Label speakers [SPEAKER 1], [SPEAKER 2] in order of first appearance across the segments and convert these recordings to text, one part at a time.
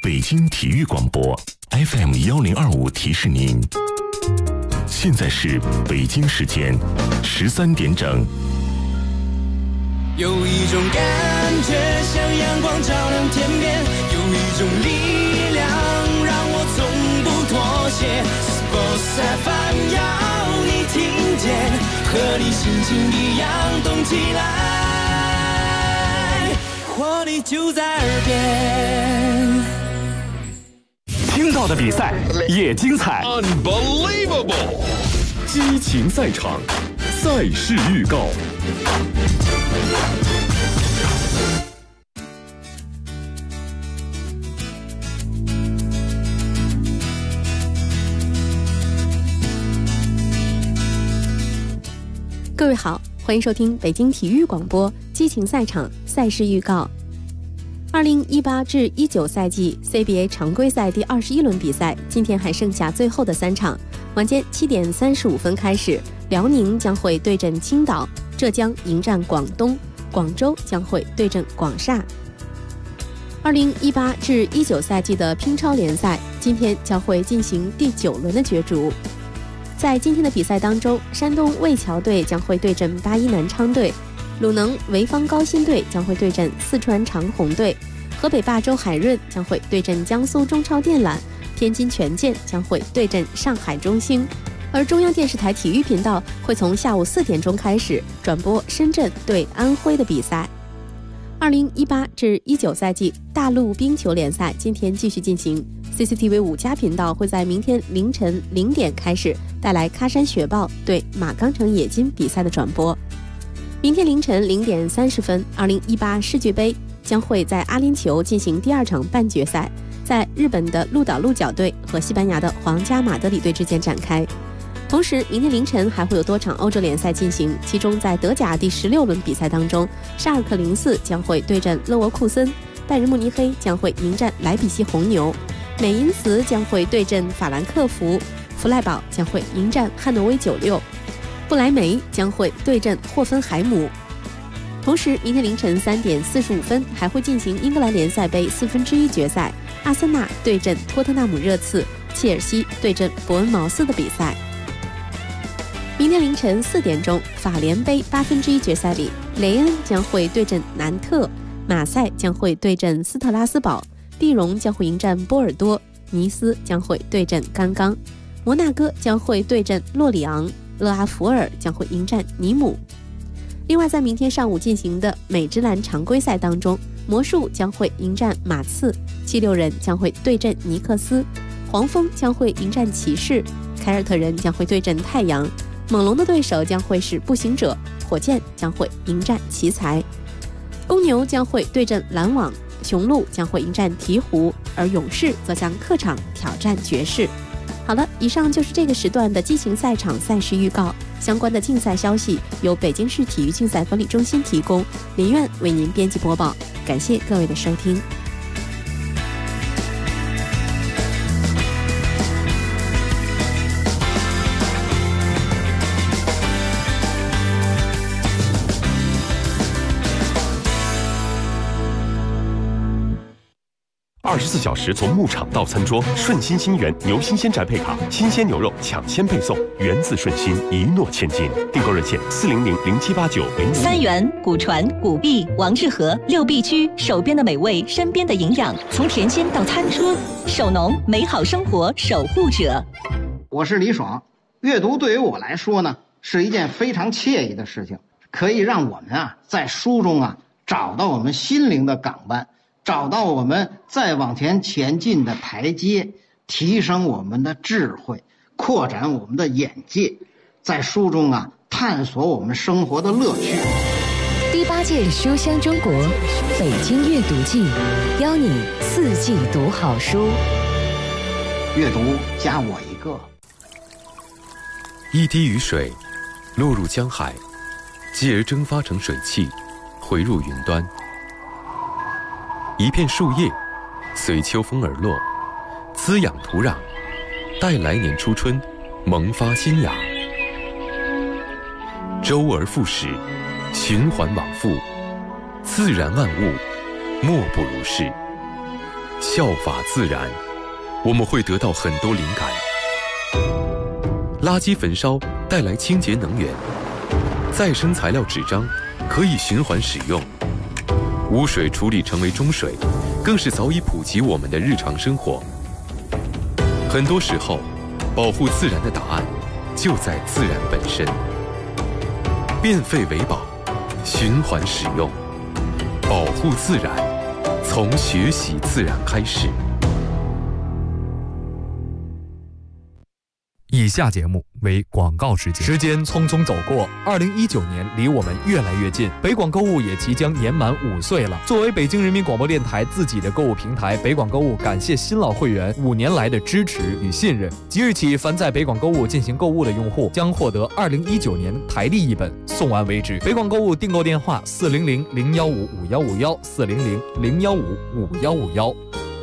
[SPEAKER 1] 北京体育广播 FM1025提示您，现在是北京时间13点整。
[SPEAKER 2] 有一种感觉像阳光照亮天边，有一种力量让我从不妥协。Sports FM 要你听见，和你心情一样动起来，活力就在耳边。
[SPEAKER 3] 听到的比赛也精彩
[SPEAKER 4] ，Unbelievable！
[SPEAKER 3] 激情赛场，赛事预告。
[SPEAKER 5] 各位好，欢迎收听北京体育广播激情赛场赛事预告。2018至19赛季 CBA 常规赛第21轮比赛，今天还剩下最后的3场。晚间7点35分开始，辽宁将会对阵青岛，浙江迎战广东，广州将会对阵广厦。2018至19赛季的乒超联赛，今天将会进行第9轮的角逐。在今天的比赛当中，山东魏桥队将会对阵八一南昌队，鲁能潍坊高新队将会对阵四川长虹队，河北霸州海润将会对阵江苏中超电缆，天津权健将会对阵上海中兴。而中央电视台体育频道会从下午4点钟开始转播深圳对安徽的比赛。2018至19赛季大陆冰球联赛今天继续进行， CCTV 5+频道会在明天凌晨0点开始带来喀山雪豹对马钢城冶金比赛的转播。明天凌晨0点30分，2018世俱杯将会在阿联酋进行第2场半决赛，在日本的鹿岛鹿角队和西班牙的皇家马德里队之间展开。同时，明天凌晨还会有多场欧洲联赛进行，其中在德甲第16轮比赛当中，沙尔克04将会对阵勒沃库森，拜仁慕尼黑将会迎战莱比锡红牛，美因茨将会对阵法兰克福，弗赖堡将会迎战汉诺威96，不莱梅将会对阵霍芬海姆。同时，明天凌晨3点45分还会进行英格兰联赛杯1/4决赛，阿森纳对阵托特纳姆热刺，切尔西对阵伯恩茅斯的比赛。明天凌晨4点钟，法联杯1/8决赛里，雷恩将会对阵南特，马赛将会对阵斯特拉斯堡，蒂荣将会迎战波尔多，尼斯将会对阵甘刚，摩纳哥将会对阵洛里昂，勒阿弗尔将会迎战尼姆。另外，在明天上午进行的美职篮常规赛当中，魔术将会迎战马刺，76人将会对阵尼克斯，黄蜂将会迎战骑士，凯尔特人将会对阵太阳，猛龙的对手将会是步行者，火箭将会迎战奇才，公牛将会对阵篮网，雄鹿将会迎战鹈鹕，而勇士则将客场挑战爵士。好了，以上就是这个时段的激情赛场赛事预告，相关的竞赛消息由北京市体育竞赛管理中心提供，林苑为您编辑播报，感谢各位的收听。
[SPEAKER 3] 24小时从牧场到餐桌，顺心新源牛新鲜宅配卡，新鲜牛肉抢先配送，源自顺心，一诺千金。订购热线400078905。
[SPEAKER 6] 三元、古传、古币、王致和6必居，手边的美味，身边的营养，从田间到餐桌，手农美好生活守护者。
[SPEAKER 7] 我是李爽，阅读对于我来说呢，是一件非常惬意的事情，可以让我们在书中找到我们心灵的港湾，找到我们再往前前进的台阶，提升我们的智慧，扩展我们的眼界，在书中探索我们生活的乐趣。
[SPEAKER 8] 第8届书香中国北京阅读季，邀你4季读好书。
[SPEAKER 7] 阅读加我一个。
[SPEAKER 9] 一滴雨水落入江海，继而蒸发成水汽，回入云端。一片树叶随秋风而落，滋养土壤，待来年初春萌发新芽。周而复始，循环往复，自然万物莫不如是。 效法自然，我们会得到很多灵感。垃圾焚烧带来清洁能源，再生材料纸张可以循环使用，污水处理成为中水，更是早已普及我们的日常生活。很多时候，保护自然的答案就在自然本身。变废为宝，循环使用，保护自然，从学习自然开始。
[SPEAKER 10] 以下节目为广告时间。时间匆匆走过，2019年离我们越来越近，北广购物也即将年满5岁了。作为北京人民广播电台自己的购物平台，北广购物感谢新老会员5年来的支持与信任。即日起，凡在北广购物进行购物的用户将获得2019年台历一本，送完为止。北广购物订购电话：400-015-5151，400-015-5151。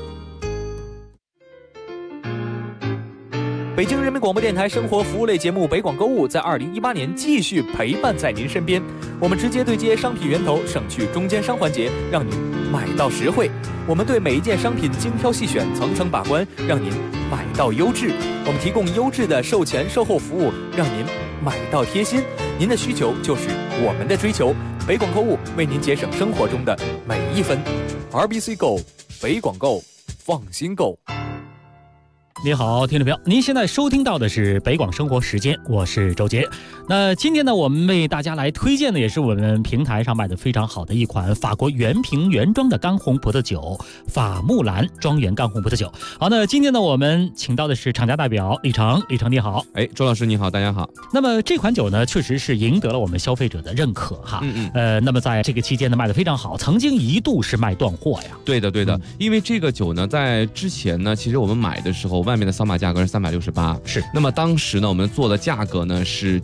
[SPEAKER 10] 北京人民广播电台生活服务类节目《北广购物》在2018年继续陪伴在您身边。我们直接对接商品源头，省去中间商环节，让您买到实惠。我们对每一件商品精挑细选，层层把关，让您买到优质。我们提供优质的售前售后服务，让您买到贴心。您的需求就是我们的追求。北广购物为您节省生活中的每一分。RBC Go， 北广购，放心购。
[SPEAKER 11] 你好，听众朋友，您现在收听到的是北广生活时间，我是周杰。那今天呢，我们为大家来推荐的也是我们平台上卖的非常好的一款法国原瓶原装的干红葡萄酒——法木兰庄园干红葡萄酒。好，那今天呢，我们请到的是厂家代表李成。李成你好。
[SPEAKER 12] 周老师你好，大家好。
[SPEAKER 11] 那么这款酒呢，确实是赢得了我们消费者的认可哈。那么在这个期间呢，卖得非常好，曾经一度是卖断货呀。
[SPEAKER 12] 对的，因为这个酒呢，在之前呢，其实我们买的时候，外面的扫码价格是368，
[SPEAKER 11] 是。
[SPEAKER 12] 那么当时呢，我们做的价格呢是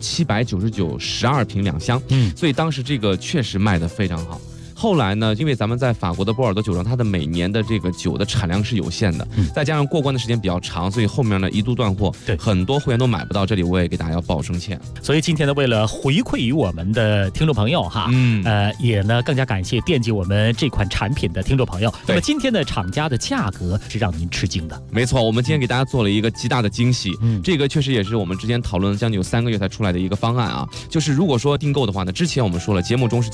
[SPEAKER 12] 799，12瓶2箱，所以当时这个确实卖得非常好。后来呢，因为咱们在法国的波尔多酒庄，它的每年的这个酒的产量是有限的，再加上过关的时间比较长，所以后面呢一度断货，
[SPEAKER 11] 对，
[SPEAKER 12] 很多会员都买不到。这里我也给大家要报声歉。
[SPEAKER 11] 所以今天呢，为了回馈于我们的听众朋友哈，也呢更加感谢惦记我们这款产品的听众朋友。那么今天的厂家的价格是让您吃惊的。
[SPEAKER 12] 没错，我们今天给大家做了一个极大的惊喜，这个确实也是我们之前讨论了将近有3个月才出来的一个方案啊。就是如果说订购的话呢，之前我们说了，节目中是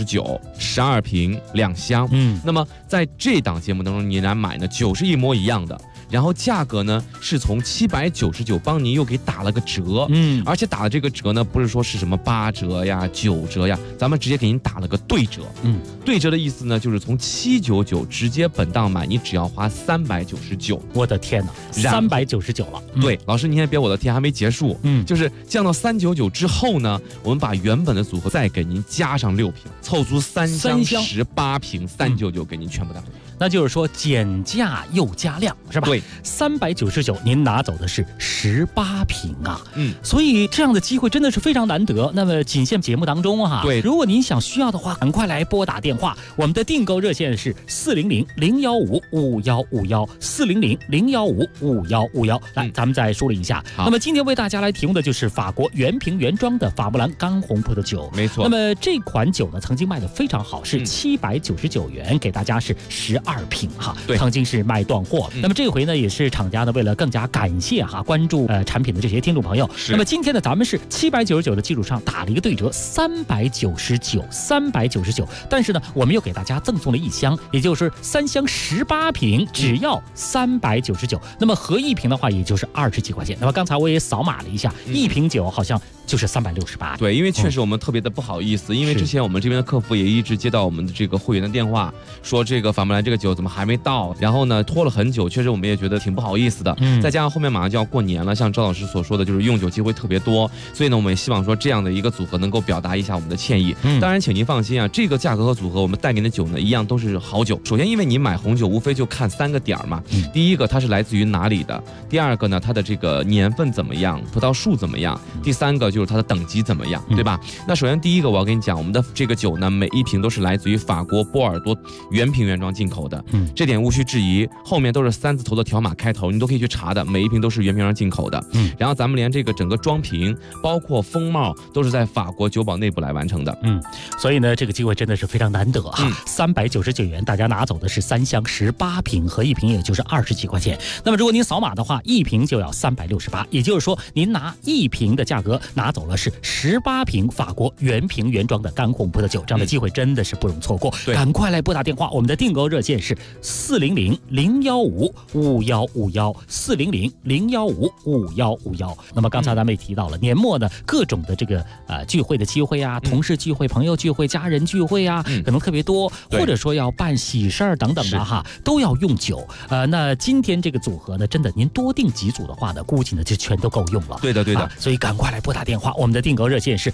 [SPEAKER 12] 799，12瓶2箱，那么在这档节目当中，你来买呢，酒是一模一样的，然后价格呢是从799帮您又给打了个折，而且打的这个折呢，不是说是什么8折呀、9折呀，咱们直接给您打了个对折，对折的意思呢，就是从799直接本档买，你只要花399。
[SPEAKER 11] 我的天哪，399了。
[SPEAKER 12] 对，老师您先别我的天，还没结束，就是降到399之后呢，我们把原本的组合再给您加上6瓶，凑足3箱18瓶399给您全部带回来。
[SPEAKER 11] 那就是说减价又加量，是吧？
[SPEAKER 12] 对
[SPEAKER 11] ，399您拿走的是18瓶啊，所以这样的机会真的是非常难得。那么仅限节目当中哈，
[SPEAKER 12] 对，
[SPEAKER 11] 如果您想需要的话，赶快来拨打电话，我们的订购热线是400-015-5151，400-015-5151。来，咱们再梳理一下。那么今天为大家来提供的就是法国原瓶原装的法木兰干红葡萄酒，
[SPEAKER 12] 没错。
[SPEAKER 11] 那么这款酒呢，曾经卖得非常好，是799元，给大家是12瓶哈，曾经是卖断货。那么这回呢，也是厂家呢为了更加感谢哈关注产品的这些听众朋友，那么今天呢，咱们是799的基础上打了一个对折，399，但是呢，我们又给大家赠送了1箱，也就是3箱18瓶，只要399。那么合1瓶的话，也就是20几块钱。那么刚才我也扫码了一下，1瓶酒好像就是368。
[SPEAKER 12] 对，因为确实我们特别的不好意思，因为之前我们这边的客服也一直接到我们的这个会员的电话，说这个法木兰这个酒怎么还没到，然后呢拖了很久，确实我们也觉得挺不好意思的。再加上后面马上就要过年了，像周老师所说的，就是用酒机会特别多，所以呢，我们也希望说这样的一个组合能够表达一下我们的歉意。当然，请您放心啊，这个价格和组合我们带给您的酒呢，一样都是好酒。首先，因为你买红酒无非就看3个点嘛，第一个它是来自于哪里的，第二个呢它的这个年份怎么样，葡萄树怎么样，第3个就是它的等级怎么样，对吧？那首先第一个我要跟你讲，我们的这个酒呢，每1瓶都是来自于法国波尔多原瓶原装进口口的，这点无需质疑。后面都是3字头的条码开头，你都可以去查的，每一瓶都是原瓶装进口的。然后咱们连这个整个装瓶，包括封帽，都是在法国酒保内部来完成的。
[SPEAKER 11] 所以呢，这个机会真的是非常难得啊！399元，大家拿走的是3箱18瓶，和1瓶也就是20几块钱。那么如果您扫码的话，1瓶就要368，也就是说您拿1瓶的价格拿走了是18瓶法国原瓶原装的干红葡萄酒，这样的机会真的是不容错过。赶快来拨打电话，我们的订购热线是400-015-5151，400-015-5151。那么刚才咱们也提到了，年末呢各种的这个聚会的机会啊，同事聚会、朋友聚会、家人聚会啊，可能特别多，或者说要办喜事儿等等的哈，都要用酒。那今天这个组合呢，真的您多订几组的话呢，估计呢就全都够用了。
[SPEAKER 12] 对的，
[SPEAKER 11] 所以赶快来拨打电话，我们的订购热线是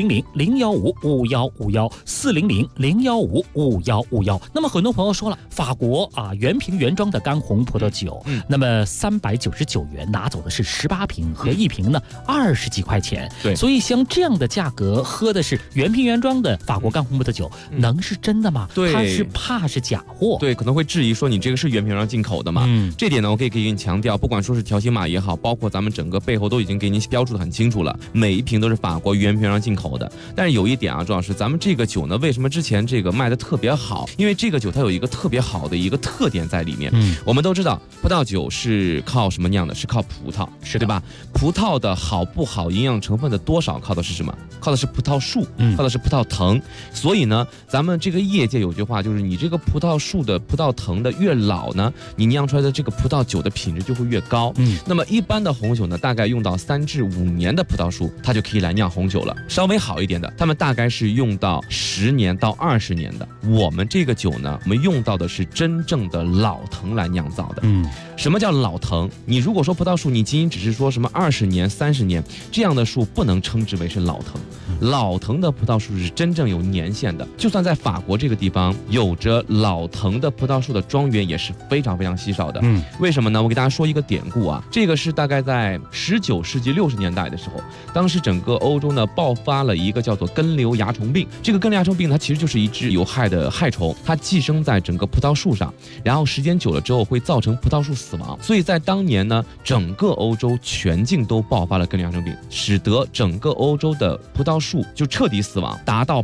[SPEAKER 11] 400-015-5151，400-015-5151。那么很多朋友说了，法国原瓶原装的干红葡萄酒，那么399元拿走的是18瓶，和1瓶呢20几块钱。
[SPEAKER 12] 对，
[SPEAKER 11] 所以像这样的价格喝的是原瓶原装的法国干红葡萄酒，能是真的吗？
[SPEAKER 12] 对，
[SPEAKER 11] 它是怕是假货。
[SPEAKER 12] 对，可能会质疑说你这个是原瓶装进口的嘛？这点呢，我可以给您强调，不管说是条形码也好，包括咱们整个背后都已经给您标注的很清楚了，每一瓶都是法国原瓶装进口的。但是有一点啊，周老师，咱们这个酒呢，为什么之前这个卖的特别好？因为这个酒它有一个特别好的一个特点在里面。我们都知道，葡萄酒是靠什么酿的？是靠葡萄，对吧？葡萄的好不好，营养成分的多少，靠的是什么？靠的是葡萄树，靠的是葡萄藤。所以呢，咱们这个业界有句话，就是你这个葡萄树的葡萄藤的越老呢，你酿出来的这个葡萄酒的品质就会越高。那么一般的红酒呢，大概用到3至5年的葡萄树，它就可以来酿红酒了。稍微好一点的，他们大概是用到10年到20年的。我们这个酒呢，我们用到的是真正的老藤来酿造的。什么叫老藤？你如果说葡萄树，你仅仅只是说什么20年、30年这样的树，不能称之为是老藤。老藤的葡萄树是真正有年限的，就算在法国这个地方有着老藤的葡萄树的庄园也是非常非常稀少的。为什么呢？我给大家说一个典故啊，这个是大概在19世纪60年代的时候，当时整个欧洲呢爆发了一个叫做根瘤蚜虫病。这个根瘤蚜虫病它其实就是一只有害的害虫，它寄生在整个葡萄树上，然后时间久了之后会造成葡萄树死亡。所以在当年呢，整个欧洲全境都爆发了根瘤蚜虫病，使得整个欧洲的葡萄树就彻底死亡，达到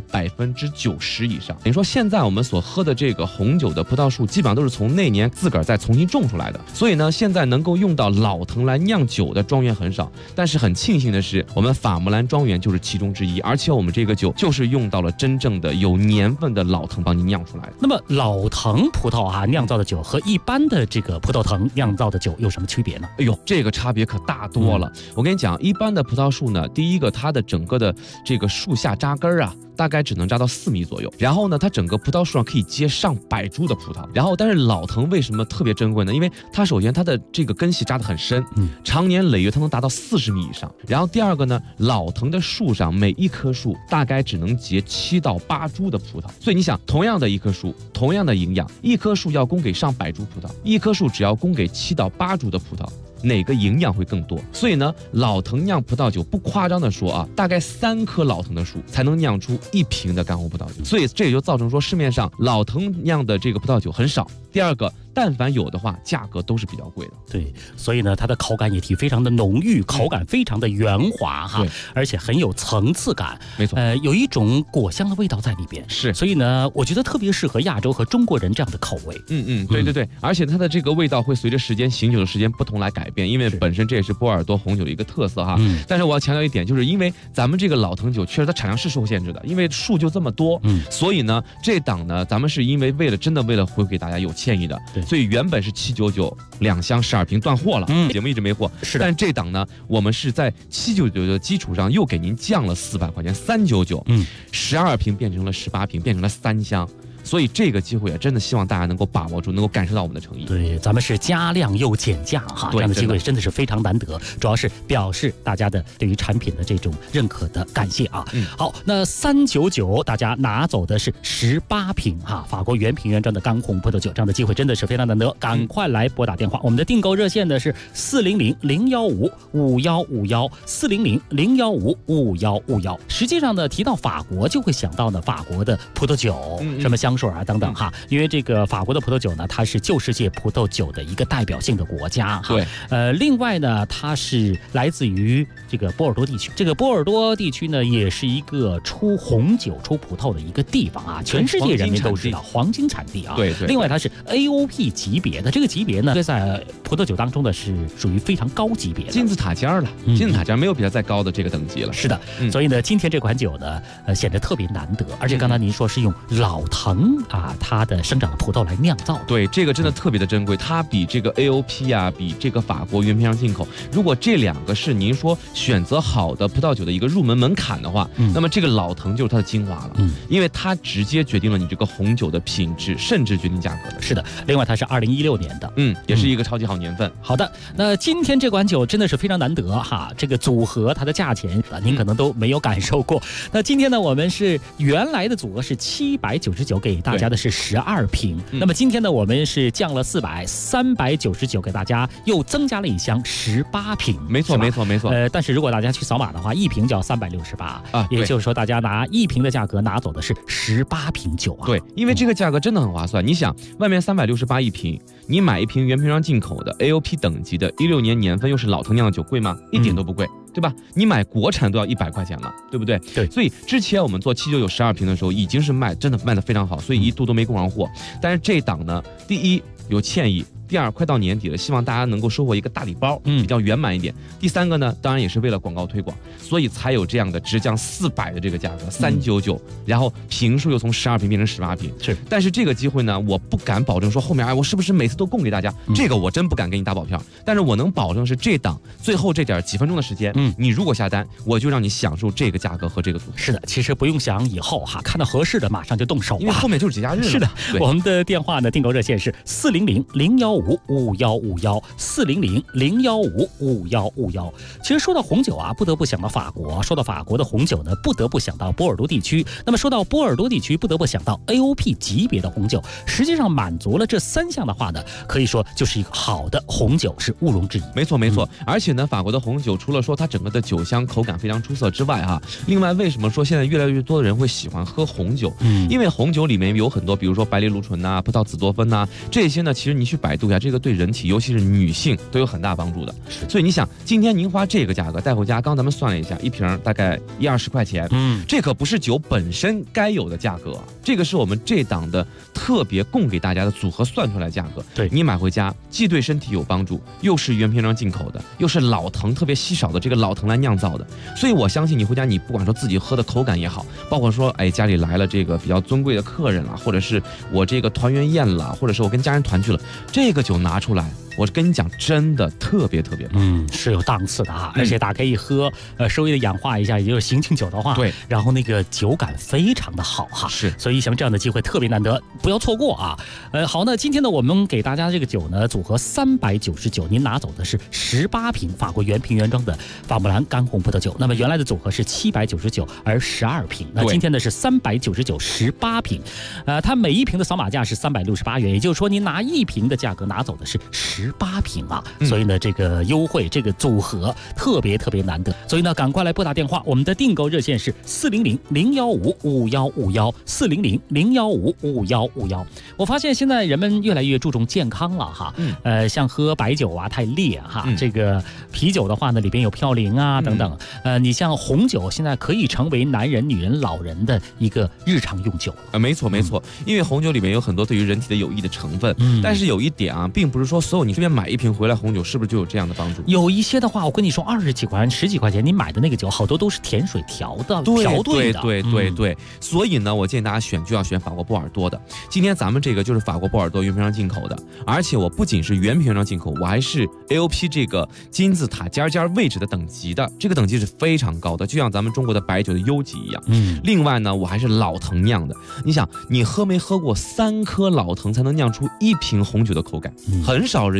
[SPEAKER 12] 90%以上。等于说现在我们所喝的这个红酒的葡萄树，基本上都是从那年自个儿再重新种出来的。所以呢，现在能够用到老藤来酿酒的庄园很少。但是很庆幸的是，我们法木兰庄园就是其中之一，而且我们这个酒就是用到了真正的有年份的老藤帮你酿出来的。
[SPEAKER 11] 那么老藤葡萄酿造的酒和一般的这个葡萄藤酿造的酒有什么区别呢？
[SPEAKER 12] 哎呦，这个差别可大多了。我跟你讲，一般的葡萄树呢，第一个它的整个的这个树下扎根啊，大概只能扎到4米左右。然后呢，它整个葡萄树上可以结上百株的葡萄。然后，但是老藤为什么特别珍贵呢？因为它首先它的这个根系扎得很深，长年累月它能达到40米以上。然后第二个呢，老藤的树上每一棵树大概只能结7到8株的葡萄。所以你想，同样的一棵树，同样的营养，一棵树要供给上百株葡萄，一棵树只要供给7到8株的葡萄，哪个营养会更多？所以呢，老藤酿葡萄酒不夸张的说啊，大概3棵老藤的树才能酿出1瓶的干红葡萄酒。所以这也就造成说市面上老藤酿的这个葡萄酒很少。第二个，但凡有的话，价格都是比较贵的。
[SPEAKER 11] 对，所以呢，它的口感也非常的浓郁，口感非常的圆滑哈，而且很有层次感。
[SPEAKER 12] 没错，
[SPEAKER 11] 有一种果香的味道在里边。
[SPEAKER 12] 是，
[SPEAKER 11] 所以呢，我觉得特别适合亚洲和中国人这样的口味。
[SPEAKER 12] 对，而且它的这个味道会随着时间醒酒的时间不同来改变，因为本身这也是波尔多红酒的一个特色哈。但是我要强调一点，就是因为咱们这个老藤酒确实它产量是受限制的，因为树就这么多，所以呢，这档呢，咱们是因为真的为了回给大家有歉意的，所以原本是799，2箱12瓶断货了，节目一直没货。
[SPEAKER 11] 是的，
[SPEAKER 12] 但这档呢，我们是在799的基础上又给您降了400块钱，399，12瓶变成了18瓶，变成了3箱。所以这个机会真的希望大家能够把握住，能够感受到我们的诚意。
[SPEAKER 11] 对，咱们是加量又减价哈，这样的机会真的是非常难得，主要是表示大家的对于产品的这种认可的感谢啊。好，那399大家拿走的是18瓶哈，法国原瓶原装的干红葡萄酒，这样的机会真的是非常难得，赶快来拨打电话，我们的订购热线呢是400-015-5151，400-015-5151。实际上呢，提到法国就会想到呢法国的葡萄酒，什么香香水啊等等哈。因为这个法国的葡萄酒呢，它是旧世界葡萄酒的一个代表性的国家哈。
[SPEAKER 12] 对，
[SPEAKER 11] 另外呢，它是来自于这个波尔多地区。这个波尔多地区呢，也是一个出红酒、出葡萄的一个地方啊，全世界人民都知道黄金产地啊。
[SPEAKER 12] 对。
[SPEAKER 11] 另外，它是 AOP 级别的，这个级别呢，在葡萄酒当中呢是属于非常高级别的
[SPEAKER 12] 金字塔尖了。金字塔尖没有比它再高的这个等级了。
[SPEAKER 11] 是的，所以呢，今天这款酒呢，显得特别难得，而且刚才您说是用老藤啊，它的生长的葡萄来酿造的。
[SPEAKER 12] 对，这个真的特别的珍贵，它比这个 AOP 啊，比这个法国原瓶上进口，如果这两个是您说选择好的葡萄酒的一个入门门槛的话，那么这个老藤就是它的精华了，因为它直接决定了你这个红酒的品质，甚至决定价格的。
[SPEAKER 11] 是的，另外它是2016年的，
[SPEAKER 12] 也是一个超级好年份。
[SPEAKER 11] 好的，那今天这款酒真的是非常难得哈，这个组合它的价钱您可能都没有感受过。那今天呢，我们是原来的组合是799，给大家的是12瓶。那么今天呢，我们是降了400，399给大家又增加了一箱18瓶。
[SPEAKER 12] 没错。
[SPEAKER 11] 但是如果大家去扫码的话，一瓶就要368
[SPEAKER 12] 啊，
[SPEAKER 11] 也就是说大家拿1瓶的价格拿走的是18瓶酒啊。
[SPEAKER 12] 对，因为这个价格真的很划算。你想，外面368一瓶，你买一瓶原瓶上进口的 AOP 等级的16年年份又是老藤酿的酒贵吗？一点都不贵。对吧？你买国产都要100块钱了，对不对？
[SPEAKER 11] 对。
[SPEAKER 12] 所以之前我们做799 12瓶的时候，已经是真的卖得非常好，所以一度都没供上货。但是这档呢，第一有歉意，第二快到年底了，希望大家能够收获一个大礼包，比较圆满一点。第三个呢，当然也是为了广告推广，所以才有这样的直降400的这个价格，399，然后瓶数又从12瓶变成18瓶。
[SPEAKER 11] 是。
[SPEAKER 12] 但是这个机会呢，我不敢保证说后面我是不是每次都供给大家，这个我真不敢给你打保票。但是我能保证是这档最后这点几分钟的时间，你如果下单，我就让你享受这个价格和这个组合。
[SPEAKER 11] 是的，其实不用想以后哈，看到合适的马上就动手，
[SPEAKER 12] 因为后面就是节假日了。
[SPEAKER 11] 是的，我们的电话呢，订购热线是400-015-5151，400-015-5151。其实说到红酒啊，不得不想到法国；说到法国的红酒呢，不得不想到波尔多地区。那么说到波尔多地区，不得不想到 AOP 级别的红酒。实际上满足了这3项的话呢，可以说就是一个好的红酒，是毋庸置疑。
[SPEAKER 12] 没错。而且呢，法国的红酒除了说它整个的酒香口感非常出色之外哈，另外为什么说现在越来越多的人会喜欢喝红酒？因为红酒里面有很多，比如说白藜芦醇呐、葡萄紫多酚呐，这些呢，其实你去百度一下，这个对人体，尤其是女性都有很大帮助的。所以你想，今天您花这个价格带回家，刚咱们算了一下，一瓶大概1-20块钱，这可不是酒本身该有的价格，这个是我们这档的特别供给大家的组合算出来价格。
[SPEAKER 11] 对，
[SPEAKER 12] 你买回家既对身体有帮助，又是原瓶装进口的，又是老藤特别稀少的这个老藤来酿造的，所以我相信你回家，你不管说自己喝的口感也好，包括说家里来了这个比较尊贵的客人了，或者是我这个团圆宴了，或者是我跟家人团聚了，这个酒拿出来，我跟你讲，真的特别
[SPEAKER 11] 是有档次的啊，而且打开一喝，稍微的氧化一下，也就是醒酒的话，
[SPEAKER 12] 对，
[SPEAKER 11] 然后那个酒感非常的好哈，
[SPEAKER 12] 是，
[SPEAKER 11] 所以像这样的机会特别难得，不要错过啊。好，那今天呢，我们给大家这个酒呢，组合399，您拿走的是18瓶法国原瓶原装的法穆兰干红葡萄酒。那么原来的组合是799，而12瓶，那今天呢是399 18瓶，它每一瓶的扫码价是368元，也就是说您拿1瓶的价格拿走的是18瓶啊，所以呢这个优惠这个组合特别难得，所以呢赶快来拨打电话，我们的订购热线是400-015-5151，400-015-5151。我发现现在人们越来越注重健康了哈，像喝白酒啊太烈哈，这个啤酒的话呢里边有嘌呤啊等等，你像红酒现在可以成为男人、女人、老人的一个日常用酒。
[SPEAKER 12] 没错，因为红酒里面有很多对于人体的有益的成分，但是有一点啊，并不是说所有你这边买一瓶回来红酒是不是就有这样的帮助？
[SPEAKER 11] 有一些的话，我跟你说，20几块钱、10几块钱，你买的那个酒好多都是甜水调的、调兑的。
[SPEAKER 12] 对。所以呢，我建议大家选就要选法国波尔多的。今天咱们这个就是法国波尔多原瓶上进口的，而且我不仅是原瓶上进口，我还是 AOP 这个金字塔尖位置的等级的，这个等级是非常高的，就像咱们中国的白酒的优级一样。另外呢，我还是老藤酿的。你想，你喝没喝过3颗老藤才能酿出1瓶红酒的口感？很少人有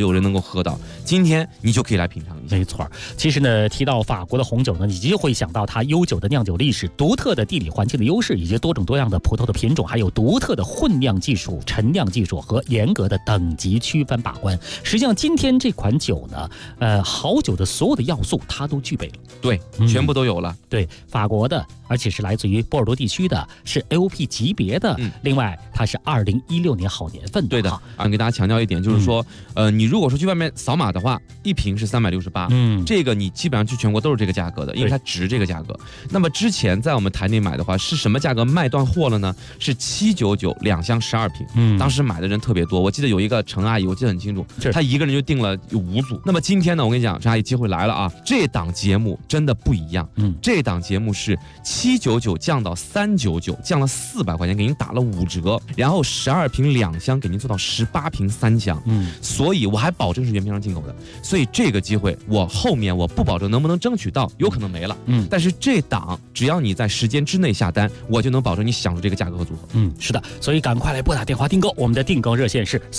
[SPEAKER 12] 有人能够喝到。今天你就可以来品尝一下。
[SPEAKER 11] 没错，其实呢，提到法国的红酒呢，你就会想到它悠久的酿酒历史、独特的地理环境的优势，以及多种多样的葡萄的品种，还有独特的混酿技术、陈酿技术和严格的等级区分把关。实际上，今天这款酒呢，好酒的所有的要素它都具备了。
[SPEAKER 12] 对，全部都有了。
[SPEAKER 11] 对，法国的，而且是来自于波尔多地区的，是 AOP 级别的。另外，它是2016年好年份的。
[SPEAKER 12] 对的，给大家强调一点，就是说，你如果说去外面扫码的话，一瓶是368，这个你基本上去全国都是这个价格的，因为它值这个价格。那么之前在我们台内买的话，是什么价格卖断货了呢？是7992箱12瓶。当时买的人特别多，我记得有一个陈阿姨，我记得很清楚，她一个人就订了5组。那么今天呢，我跟你讲，陈阿姨机会来了啊！这档节目真的不一样，这档节目是799降到399，降了400块钱，给您打了5折，然后12瓶2箱给您做到18瓶3箱，所以我还保证是原瓶上进口的。所以这个机会，我后面我不保证能不能争取到，有可能没了，但是这档只要你在时间之内下单，我就能保证你享受这个价格和组合。
[SPEAKER 11] 是的，所以赶快来拨打电话订购，我们的订购热线是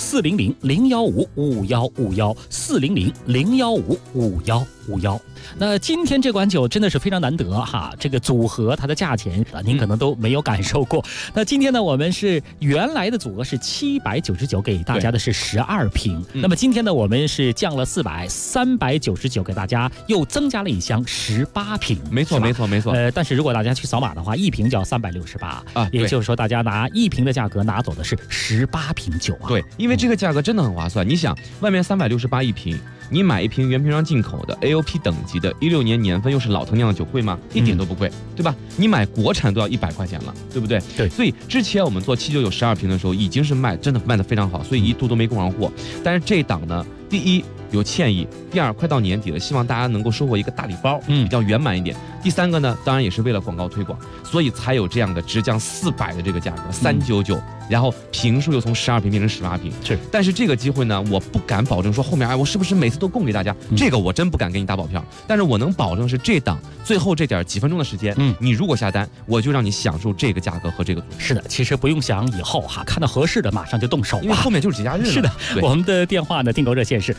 [SPEAKER 11] 400-015-5151，400-015-5151。那今天这款酒真的是非常难得哈，这个组合它的价钱您可能都没有感受过。那今天呢，我们是原来的组合是799，给大家的是12瓶。那么今天呢，我们是降了400，399给大家又增加了1箱18瓶。
[SPEAKER 12] 没错。
[SPEAKER 11] 但是如果大家去扫码的话，一瓶就要368啊，也就是说大家拿1瓶的价格拿走的是18瓶酒啊。
[SPEAKER 12] 对，因为这个价格真的很划算。你想，外面368一瓶，你买一瓶原瓶上进口的 AOP 等级的16年年份又是老藤酿的酒贵吗？一点都不贵，对吧？你买国产都要100块钱了，对不对？
[SPEAKER 11] 对。
[SPEAKER 12] 所以之前我们做799 12瓶的时候，已经是真的卖得非常好，所以一度都没供上货。但是这档呢，第一有歉意，第二快到年底了，希望大家能够收获一个大礼包，比较圆满一点。第三个呢，当然也是为了广告推广，所以才有这样的直降400的这个价格，399，然后瓶数又从12瓶变成18瓶。
[SPEAKER 11] 是，
[SPEAKER 12] 但是这个机会呢，我不敢保证说后面我是不是每次都供给大家，这个我真不敢给你打保票。但是我能保证是这档最后这点几分钟的时间，你如果下单，我就让你享受这个价格和这个组合。
[SPEAKER 11] 是的，其实不用想以后哈，看到合适的马上就动手，
[SPEAKER 12] 因为后面就是节假日了。
[SPEAKER 11] 是的，我们的电话呢，订购热线是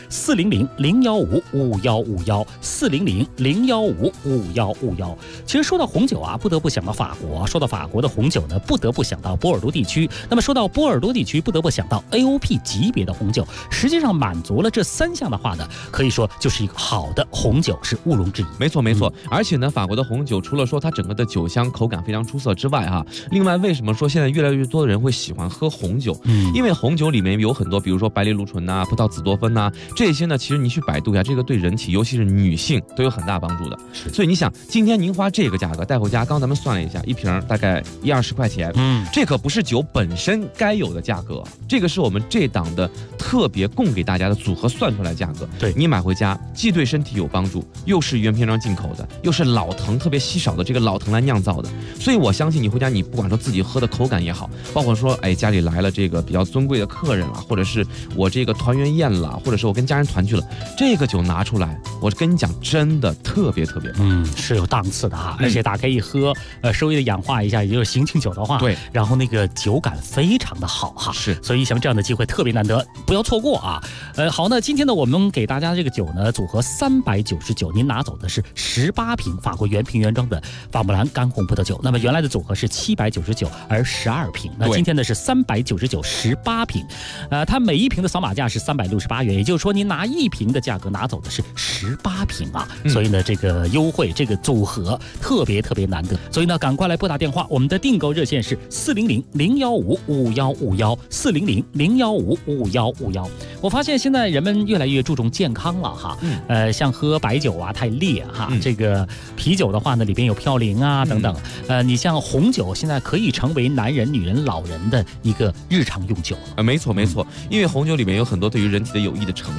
[SPEAKER 11] 400-015-5151，400-015-5151。其实说到红酒啊，不得不想到法国；说到法国的红酒呢，不得不想到波尔多地区。那么说到波尔多地区，不得不想到 AOP 级别的红酒。实际上满足了这3项的话呢，可以说就是一个好的红酒，是毋庸置疑。
[SPEAKER 12] 没错。而且呢，法国的红酒除了说它整个的酒香口感非常出色之外哈，另外为什么说现在越来越多的人会喜欢喝红酒？因为红酒里面有很多，比如说白藜芦醇呐、葡萄紫多酚呐，这些呢，其实你去百度呀，这个对人体，尤其是女性都有很大帮助的。所以你想，今天您花这个价格带回家，刚咱们算了一下，一瓶大概10-20块钱，这可不是酒本身该有的价格，这个是我们这档的特别供给大家的组合算出来价格。
[SPEAKER 11] 对，
[SPEAKER 12] 你买回家既对身体有帮助，又是原瓶装进口的，又是老藤特别稀少的这个老藤来酿造的，所以我相信你回家，你不管说自己喝的口感也好，包括说家里来了这个比较尊贵的客人了，或者是我这个团圆宴了，或者是我跟家人团聚了，这个酒拿出来，我跟你讲，真的特别
[SPEAKER 11] 是有档次的哈，而且打开一喝，稍微的氧化一下，也就是醒酒的话，
[SPEAKER 12] 对，
[SPEAKER 11] 然后那个酒感非常的好哈，
[SPEAKER 12] 是，
[SPEAKER 11] 所以像这样的机会特别难得，不要错过啊。好，那今天呢，我们给大家这个酒呢，组合399，您拿走的是18瓶法国原瓶原装的法穆兰干红葡萄酒。那么原来的组合是799，而12瓶，那今天呢是399 18瓶，它每一瓶的扫码价是368元，也就是说您拿1瓶的价格拿走的是18瓶啊，所以呢这个优惠这个组合特别难得，所以呢赶快来拨打电话，我们的订购热线是400-015-5151，400-015-5151。我发现现在人们越来越注重健康了哈，像喝白酒啊太烈哈，这个啤酒的话呢里边有嘌呤啊等等，你像红酒现在可以成为男人、女人、老人的一个日常用酒。
[SPEAKER 12] 没错，因为红酒里面有很多对于人体的有益的成分，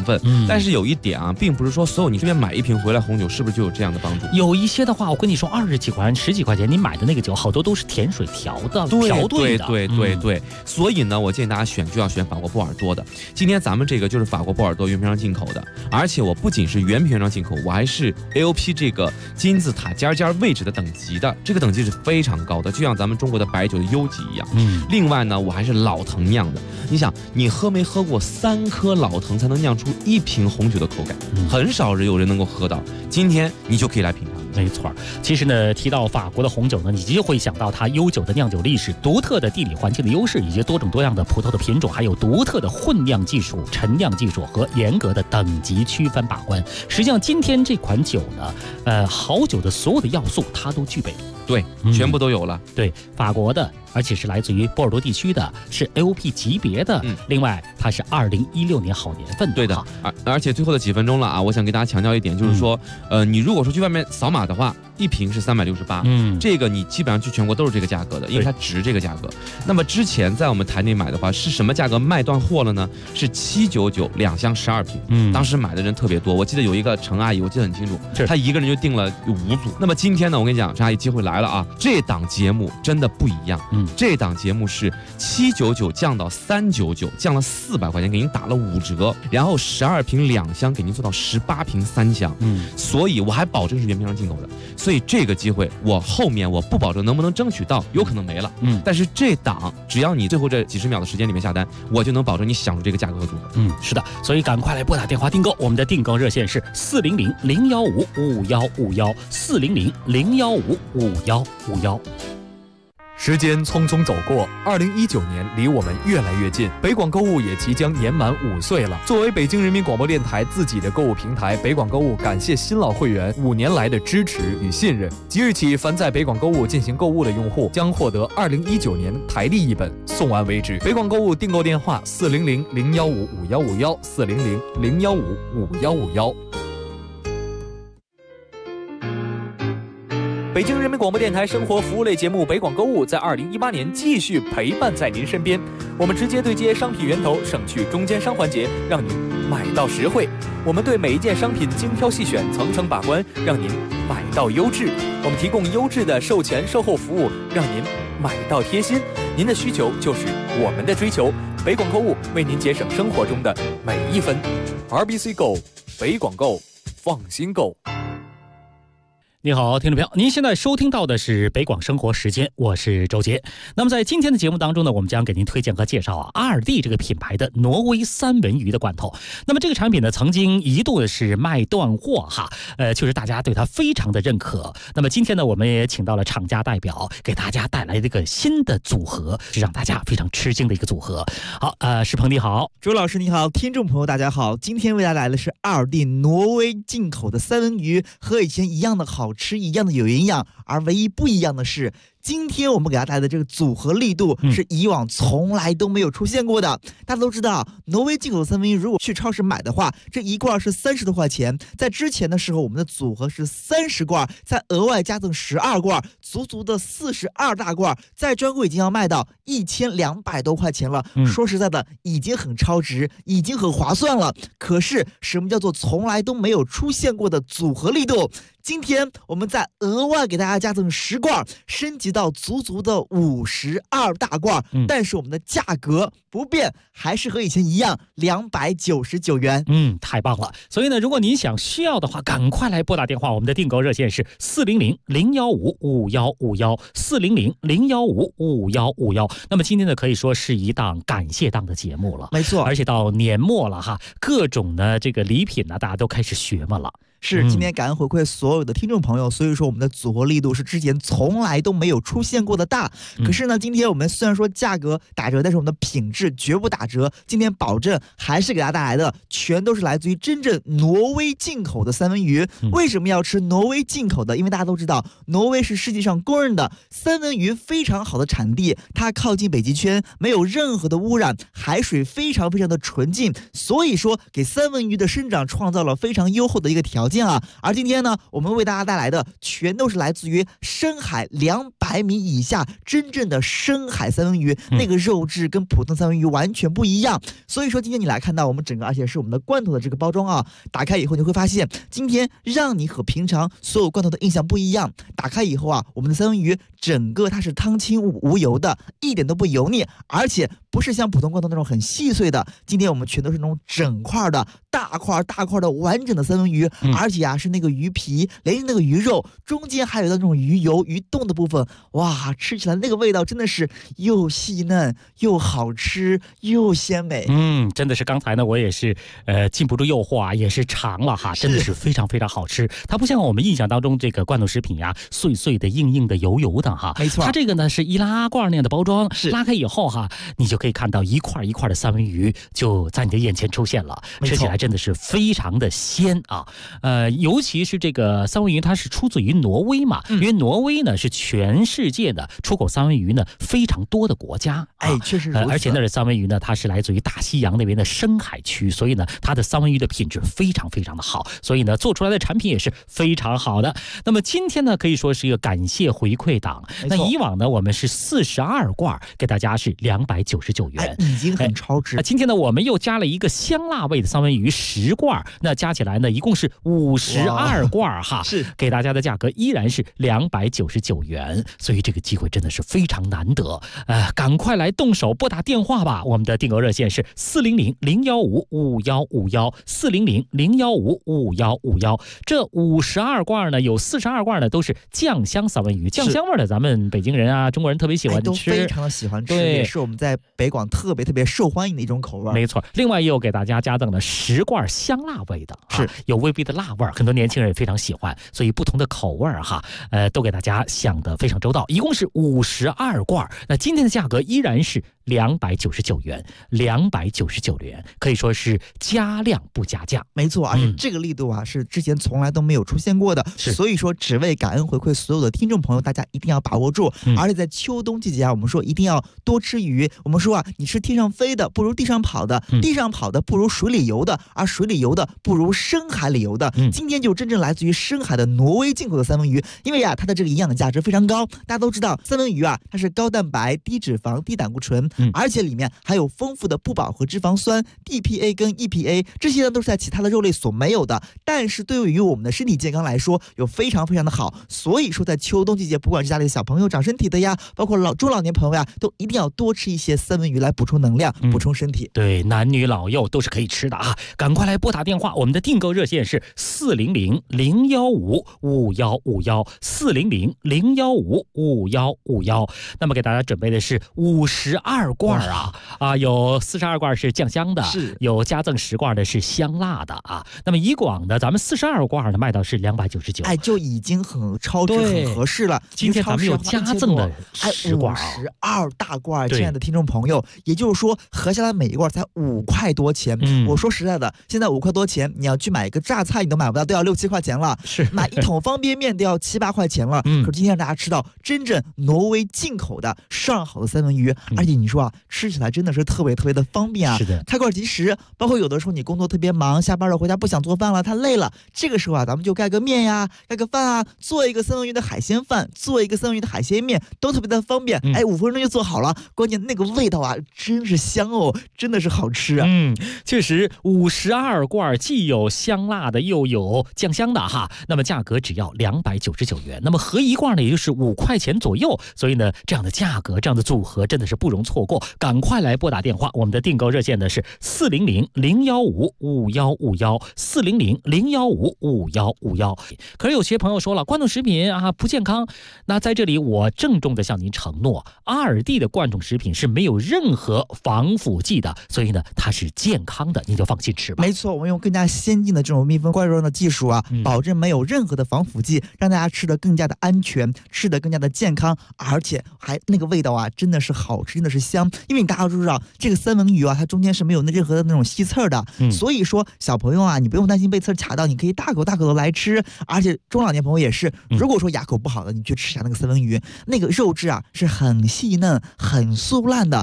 [SPEAKER 12] 但是有一点啊，并不是说所有你这边买一瓶回来红酒是不是就有这样的帮助？
[SPEAKER 11] 有一些的话，我跟你说，20几块钱、10几块钱，你买的那个酒好多都是甜水调的、调兑的。
[SPEAKER 12] 对。所以呢，我建议大家选就要选法国波尔多的。今天咱们这个就是法国波尔多原瓶上进口的，而且我不仅是原瓶上进口，我还是 AOP 这个金字塔尖位置的等级的，这个等级是非常高的，就像咱们中国的白酒的优级一样。另外呢，我还是老藤酿的。你想，你喝没喝过3颗老藤才能酿出1瓶红酒的口感？很少有人能够喝到。今天你就可以来品尝。
[SPEAKER 11] 没错，其实呢，提到法国的红酒呢，你就会想到它悠久的酿酒历史、独特的地理环境的优势，以及多种多样的葡萄的品种，还有独特的混酿技术、陈酿技术和严格的等级区分把关。实际上，今天这款酒呢，好酒的所有的要素它都具备。
[SPEAKER 12] 对，全部都有了。
[SPEAKER 11] 对，法国的，而且是来自于波尔多地区的，是 AOP 级别的。另外，它是2016年好年份的。
[SPEAKER 12] 对的，而且最后的几分钟了啊，我想给大家强调一点，就是说，你如果说去外面扫码的话，1瓶是368，这个你基本上去全国都是这个价格的，因为它值这个价格。那么之前在我们台内买的话，是什么价格卖断货了呢？是7992箱12瓶。当时买的人特别多，我记得有一个陈阿姨，我记得很清楚，她一个人就订了5组。那么今天呢，我跟你讲，陈阿姨机会来了啊！这档节目真的不一样，这档节目是799降到399，降了400块钱，给您打了5折，然后12瓶2箱给您做到18瓶3箱，所以我还保证是原瓶上进口的。所以这个机会，我后面我不保证能不能争取到，有可能没了。但是这档只要你最后这几十秒的时间里面下单，我就能保证你享受这个价格和组合。
[SPEAKER 11] 是的，所以赶快来拨打电话订购，我们的订购热线是400-015-5151，400-015-5151。
[SPEAKER 10] 时间匆匆走过，2019年离我们越来越近，北广购物也即将年满5岁了。作为北京人民广播电台自己的购物平台，北广购物感谢新老会员5年来的支持与信任。即日起，凡在北广购物进行购物的用户将获得2019年台历一本，送完为止。北广购物订购电话：400-015-5151，400-015-5151。北京人民广播电台生活服务类节目《北广购物》在2018年继续陪伴在您身边。我们直接对接商品源头，省去中间商环节，让您买到实惠。我们对每一件商品精挑细选，层层把关，让您买到优质。我们提供优质的售前售后服务，让您买到贴心。您的需求就是我们的追求。北广购物为您节省生活中的每一分。RBC Go， 北广购，放心购。你好，听众朋友，您现在收听到的是北广生活时间，我是周杰。那么在今天的节目当中呢，我们将给您推荐和介绍阿尔蒂这个品牌的挪威三文鱼的罐头。那么这个产品呢，曾经一度的是卖断货哈，就是大家对它非常的认可。那么今天呢，我们也请到了厂家代表，给大家带来这个新的组合，是让大家非常吃惊的一个组合。好，石鹏你好，
[SPEAKER 13] 周老师你好，听众朋友大家好，今天为大家来的是阿尔蒂挪威进口的三文鱼，和以前一样的好吃，一样的有营养，而唯一不一样的是，今天我们给大家带来的这个组合力度是以往从来都没有出现过的。大家都知道，挪威进口的三文鱼，如果去超市买的话，这一罐是30多块钱。在之前的时候，我们的组合是30罐，再额外加赠12罐，足足的42大罐，在专柜已经要卖到1200多块钱了。说实在的，已经很超值，已经很划算了。可是，什么叫做从来都没有出现过的组合力度？今天我们再额外给大家加赠10罐，升级到足足的52大罐，但是我们的价格不变，还是和以前一样299元。
[SPEAKER 11] 太棒了！所以呢，如果您需要的话，赶快来拨打电话，我们的订购热线是400-015-5151，400-015-5151。那么今天呢，可以说是一档感谢档的节目了，
[SPEAKER 13] 没错，
[SPEAKER 11] 而且到年末了哈，各种的这个礼品呢，大家都开始学嘛了。
[SPEAKER 13] 是，今天感恩回馈所有的听众朋友，所以说我们的组合力度是之前从来都没有出现过的大。可是呢，今天我们虽然说价格打折，但是我们的品质绝不打折。今天保证还是给大家带来的全都是来自于真正挪威进口的三文鱼。为什么要吃挪威进口的？因为大家都知道，挪威是世界上公认的三文鱼非常好的产地，它靠近北极圈，没有任何的污染，海水非常非常的纯净，所以说给三文鱼的生长创造了非常优厚的一个条件。 件啊。而今天呢，我们为大家带来的全都是来自于深海200米以下真正的深海三文鱼，那个肉质跟普通三文鱼完全不一样。所以说今天你来看到我们整个，而且是我们的罐头的这个包装啊，打开以后你会发现，今天让你和平常所有罐头的印象不一样。打开以后啊，我们的三文鱼整个它是汤清无油的，一点都不油腻，而且不是像普通罐头那种很细碎的，今天我们全都是那种整块的大块的完整的三文鱼，而且啊是那个鱼皮连那个鱼肉中间还有那种鱼油鱼冻的部分，哇，吃起来那个味道真的是又细嫩又好吃又鲜美。
[SPEAKER 11] 真的是刚才呢我也是禁不住诱惑啊，也是尝了哈，真的是非常非常好吃。它不像我们印象当中这个罐头食品呀，碎碎的硬硬的油油的哈，
[SPEAKER 13] 没错，
[SPEAKER 11] 它这个呢是易拉罐那样的包装，拉开以后哈，你就可以看到一块一块的三文鱼就在你的眼前出现了，吃起来真的是非常的鲜啊。尤其是这个三文鱼它是出自于挪威嘛，因为挪威呢是全世界的出口三文鱼呢非常多的国家，
[SPEAKER 13] 确实如此。
[SPEAKER 11] 而且那的三文鱼呢它是来自于大西洋那边的深海区，所以呢它的三文鱼的品质非常非常的好，所以呢做出来的产品也是非常好的。那么今天呢可以说是一个感谢回馈档，那以往呢我们是42罐给大家是299元，
[SPEAKER 13] 已经很超值。
[SPEAKER 11] 今天呢我们又加了一个香辣味的三文鱼10罐，那加起来呢一共是52罐哈，
[SPEAKER 13] 是
[SPEAKER 11] 给大家的价格依然是299元，所以这个机会真的是非常难得，赶快来动手拨打电话吧，我们的订购热线是400-015-5151，400-015-5151。这52罐呢有42罐呢都是酱香三文鱼，酱香味的咱们北京人啊中国人特别喜欢吃，
[SPEAKER 13] 都非常的喜欢吃，也是我们在北广特别受欢迎的一种口味。
[SPEAKER 11] 没错，另外又给大家加赠了10罐香辣味的，
[SPEAKER 13] 是
[SPEAKER 11] 有微微的辣味，很多年轻人也非常喜欢，所以不同的口味哈，都给大家想得非常周到，一共是52罐。那今天的价格依然是299元，299元，可以说是加量不加价。
[SPEAKER 13] 没错，而且这个力度啊是之前从来都没有出现过的，所以说只为感恩回馈所有的听众朋友，大家一定要把握住。而且在秋冬季节啊，我们说一定要多吃鱼。我们说啊，你吃天上飞的不如地上跑的，地上跑的不如水里游的，而水里游的不如深海里游的。今天就真正来自于深海的挪威进口的三文鱼，因为啊它的这个营养的价值非常高。大家都知道三文鱼啊它是高蛋白、低脂肪、低胆固醇，而且里面还有丰富的不饱和脂肪酸 DPA 跟 EPA， 这些呢都是在其他的肉类所没有的，但是对于我们的身体健康来说有非常非常的好。所以说在秋冬季节，不管是家里的小朋友长身体的呀，包括中老年朋友呀，都一定要多吃一些三文鱼来补充能量，补充身体。
[SPEAKER 11] 对，男女老幼都是可以吃的啊！赶快来拨打电话，我们的订购热线是400-015-5151，400-015-5151。那么给大家准备的是52罐啊，有42罐是酱香的，
[SPEAKER 13] 是
[SPEAKER 11] 有加赠10罐的是香辣的啊。那么以往的咱们42罐呢卖到是299，
[SPEAKER 13] 就已经很超值很合适了。
[SPEAKER 11] 今天咱们有加赠的10罐
[SPEAKER 13] ，52大罐，亲爱的听众朋友，也就是说合下来每一罐才5块多钱。我说实在的，现在5块多钱，你要去买一个榨菜你都买不到，都要6-7块钱了。
[SPEAKER 11] 是
[SPEAKER 13] 买一桶方便面都要7-8块钱了。可是今天让大家吃到真正挪威进口的上好的三文鱼，而且你说啊，吃起来真的是特别的方便啊。
[SPEAKER 11] 是的，
[SPEAKER 13] 开罐即食。包括有的时候你工作特别忙，下班了回家不想做饭了，太累了，这个时候啊，咱们就盖个面呀，盖个饭啊，做一个三文鱼的海鲜饭，做一个三文鱼的海鲜面，都特别的方便。5分钟就做好了，关键那个味道啊，真是香哦，真的是好吃啊。
[SPEAKER 11] 确实52罐既有香辣的又有酱香的哈，那么价格只要299元，那么合一罐呢也就是5块钱左右，所以呢这样的价格这样的组合真的是不容错过，赶快来拨打电话，我们的订购热线呢是400-015-5151，400-015-5151。可是有些朋友说了，罐头食品啊不健康，那在这里我郑重的向您承诺，阿尔蒂的罐头食品是没有任何防腐剂的，所以呢它是健康的，您就放心吃吧。
[SPEAKER 13] 没错，我们用更加先进的这种密封罐装的技术啊，保证没有任何的防腐剂，让大家吃得更加的安全，吃得更加的健康，而且还那个味道啊真的是好吃，真的是香。因为大家都知道这个三文鱼啊，它中间是没有任何的那种吸刺的，所以说小朋友啊，你不用担心被刺卡到，你可以大口的来吃。而且中老年朋友也是，如果说牙口不好的，你去吃一下那个三文鱼，那个肉质啊是很细嫩很酥烂的，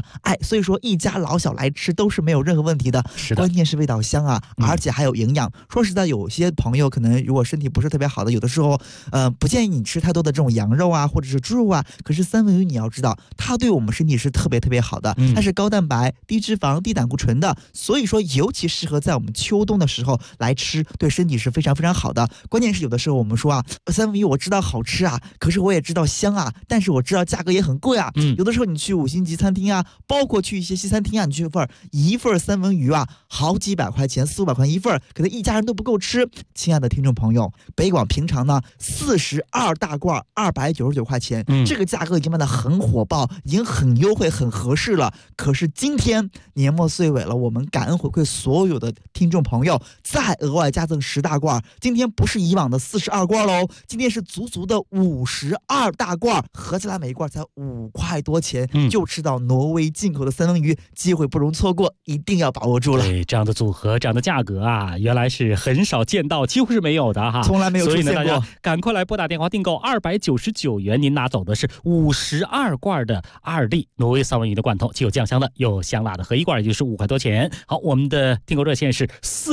[SPEAKER 13] 所以说一家老小来吃都是没有任何问题的。
[SPEAKER 11] 是的，
[SPEAKER 13] 关键是味道香啊，而且还有营养。说实在，有些朋友可能如果身体不是特别好的，有的时候不建议你吃太多的这种羊肉啊，或者是猪肉啊。可是三文鱼你要知道，它对我们身体是特别特别好的，它是高蛋白、低脂肪、低胆固醇的，所以说尤其适合在我们秋冬的时候来吃，对身体是非常非常好的。关键是有的时候我们说啊，三文鱼我知道好吃啊，可是我也知道香啊，但是我知道价格也很贵啊。有的时候你去5星级餐厅啊，包括去一些西餐厅啊，你去一份三文鱼啊，好几百块钱，400-500块一份，可能一家人都不够吃。亲爱的听众朋友，北广平常呢42大罐299块钱，这个价格已经卖得很火爆，已经很优惠很合适了。可是今天年末岁尾了，我们感恩回馈所有的听众朋友，再额外加赠10大罐，今天不是以往的42罐喽，今天是足足的52大罐，合起来每一罐才5块多钱，就吃到挪威进口的三文鱼，机会不容错过，一定要把握住了。
[SPEAKER 11] 对，这样的组合，这样的价格啊，原来是很少见到，几乎是没有的哈，
[SPEAKER 13] 从来没有出现过。
[SPEAKER 11] 所以呢，大家赶快来拨打电话订购299元，您拿走的是52罐的2D挪威三文鱼的罐头，既有酱香的，又香辣的，合一罐也就是5块多钱。好，我们的订购热线是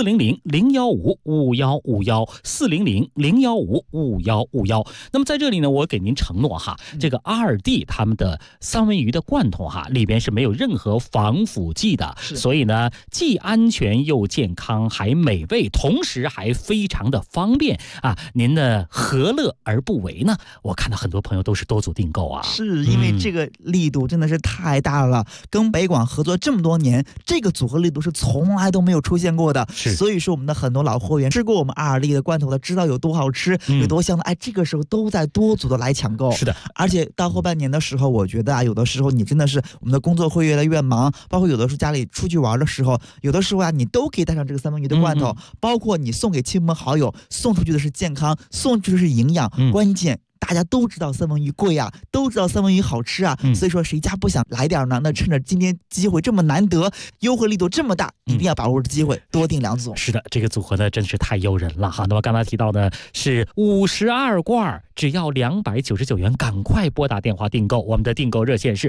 [SPEAKER 11] 400-015-5151，400-015-5151。那么在这里呢，我给您承诺哈，这个2D他们的三文鱼的罐头哈，里边是没有任何防腐剂的，所以呢，既安全又健康，还美味，同时还非常的方便啊！您呢，何乐而不为呢？我看到很多朋友都是多组订购啊，
[SPEAKER 13] 是因为这个力度真的是太大了，跟北广合作这么多年，这个组合力度是从来都没有出现过的。所以说我们的很多老货源吃过我们2D的罐头的，知道有多好吃，有多香的，这个时候都在多组的来抢购。
[SPEAKER 11] 是的，
[SPEAKER 13] 而且到后半年的时候，我觉得啊，有的时候你真的是我们的工作会越来越忙，包括有的时候家里出去玩的时候，有的时候啊，你都可以带上这个三文鱼的罐头，包括你送给亲朋好友，送出去的是健康，送出去的是营养，关键大家都知道三文鱼贵啊，都知道三文鱼好吃啊，所以说谁家不想来点呢？那趁着今天机会这么难得，优惠力度这么大，一定要把握住机会，多订2组。
[SPEAKER 11] 是的，这个组合呢真是太诱人了哈。那么刚才提到的是52罐，只要299元，赶快拨打电话订购。我们的订购热线是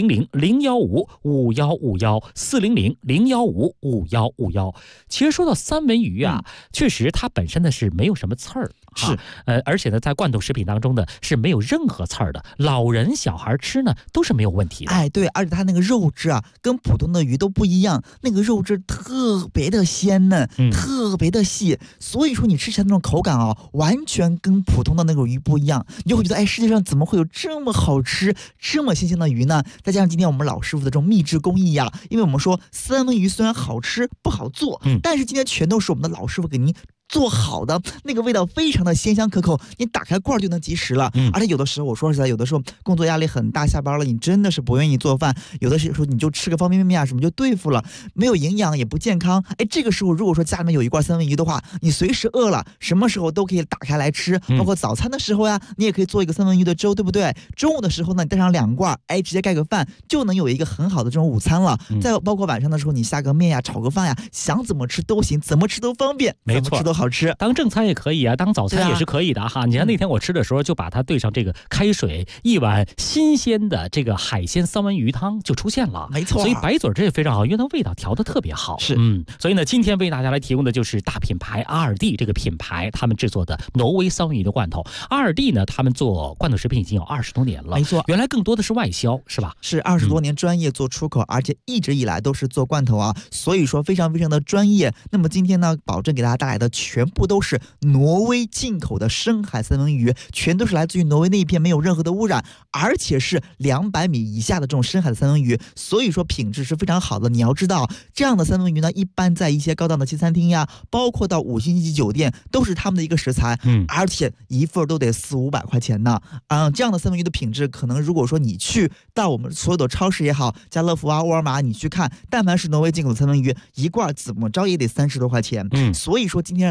[SPEAKER 11] 400-015-5151，400-015-5151。其实说到三文鱼啊，确实它本身呢是没有什么刺儿，
[SPEAKER 13] 是
[SPEAKER 11] 而且呢在罐头食品当中呢是没有任何刺儿的，老人小孩吃呢都是没有问题的。
[SPEAKER 13] 对，而且它那个肉质啊跟普通的鱼都不一样，那个肉质特别的鲜嫩，特别的细，所以说你吃起来那种口感啊，完全跟普通的那种鱼不一样，你就会觉得世界上怎么会有这么好吃这么新鲜的鱼呢？再加上今天我们老师傅的这种秘制工艺呀，因为我们说三文鱼虽然好吃不好做，但是今天全都是我们的老师傅给您做好的，那个味道非常的鲜香可口，你打开罐就能即食了。而且有的时候我说实在，有的时候工作压力很大，下班了你真的是不愿意做饭，有的时候你就吃个方便面啊什么就对付了，没有营养也不健康。这个时候如果说家里面有一罐三文鱼的话，你随时饿了什么时候都可以打开来吃，包括早餐的时候呀，你也可以做一个三文鱼的粥，对不对？中午的时候呢，你带上2罐，直接盖个饭就能有一个很好的这种午餐了。再包括晚上的时候你下个面呀，炒个饭呀，想怎么吃都行，怎么吃都方便，
[SPEAKER 11] 没错，
[SPEAKER 13] 怎么吃都好吃，
[SPEAKER 11] 当正餐也可以啊，当早餐也是可以的哈。你看那天我吃的时候，就把它兑上这个开水，一碗新鲜的这个海鲜三文鱼汤就出现了，
[SPEAKER 13] 没错。
[SPEAKER 11] 所以白嘴这也非常好，因为它味道调得特别好。
[SPEAKER 13] 是，
[SPEAKER 11] 所以呢，今天为大家来提供的就是大品牌2D这个品牌他们制作的挪威三文鱼的罐头。2D呢，他们做罐头食品已经有20多年了，
[SPEAKER 13] 没错。
[SPEAKER 11] 原来更多的是外销，是吧？
[SPEAKER 13] 是20多年专业做出口，而且一直以来都是做罐头啊，所以说非常非常的专业。那么今天呢，保证给大家带来的全部都是挪威进口的深海三文鱼，全都是来自于挪威那一片，没有任何的污染，而且是200米以下的这种深海的三文鱼，所以说品质是非常好的。你要知道，这样的三文鱼呢，一般在一些高档的西餐厅呀，包括到5星级酒店，都是他们的一个食材，而且一份都得400-500块钱呢。这样的三文鱼的品质，可能如果说你去到我们所有的超市也好，家乐福啊、沃尔玛，你去看，但凡是挪威进口的三文鱼，一罐怎么着也得30多块钱。所以说今天让大家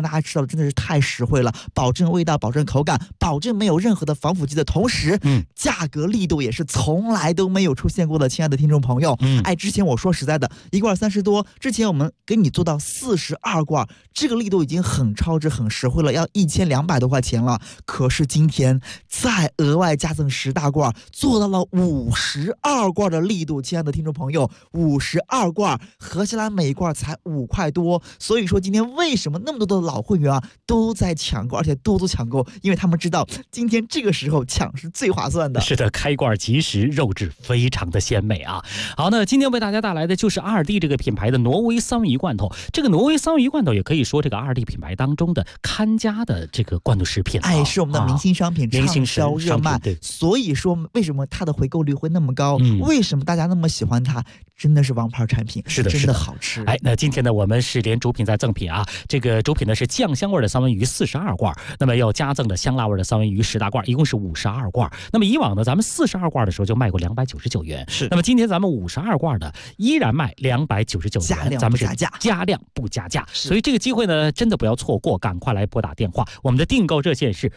[SPEAKER 13] 大家吃到的真的是太实惠了，保证味道，保证口感，保证没有任何的防腐剂的同时，价格力度也是从来都没有出现过的。亲爱的听众朋友，之前我说实在的，一罐30多，之前我们给你做到42罐，这个力度已经很超值、很实惠了，要1200多块钱了。可是今天再额外加赠10大罐，做到了52罐的力度。亲爱的听众朋友，52罐合起来每罐才5块多。所以说今天为什么那么多的老会员啊都在抢购，而且都抢购，因为他们知道今天这个时候抢是最划算的。
[SPEAKER 11] 是的，开罐即食，肉质非常的鲜美啊。好，那今天为大家带来的就是2D 这个品牌的挪威三文鱼罐头。这个挪威三文鱼罐头也可以说这个2D 品牌当中的看家的这个罐头食品，
[SPEAKER 13] 是我们的明星商品，畅销热卖。所以说为什么它的回购率会那么高？为什么大家那么喜欢它？真的是王牌产品，
[SPEAKER 11] 是的，
[SPEAKER 13] 真的好吃。
[SPEAKER 11] 那今天呢，我们是连主品再赠品啊。这个主品呢是酱香味的三文鱼42罐，那么要加赠的香辣味的三文鱼10大罐，一共是52罐。那么以往呢，咱们42罐的时候就卖过299元，
[SPEAKER 13] 是。
[SPEAKER 11] 那么今天咱们52罐的依然卖299元，咱们是加量不加价，所以这个机会呢，真的不要错过，赶快来拨打电话。我们的订购热线是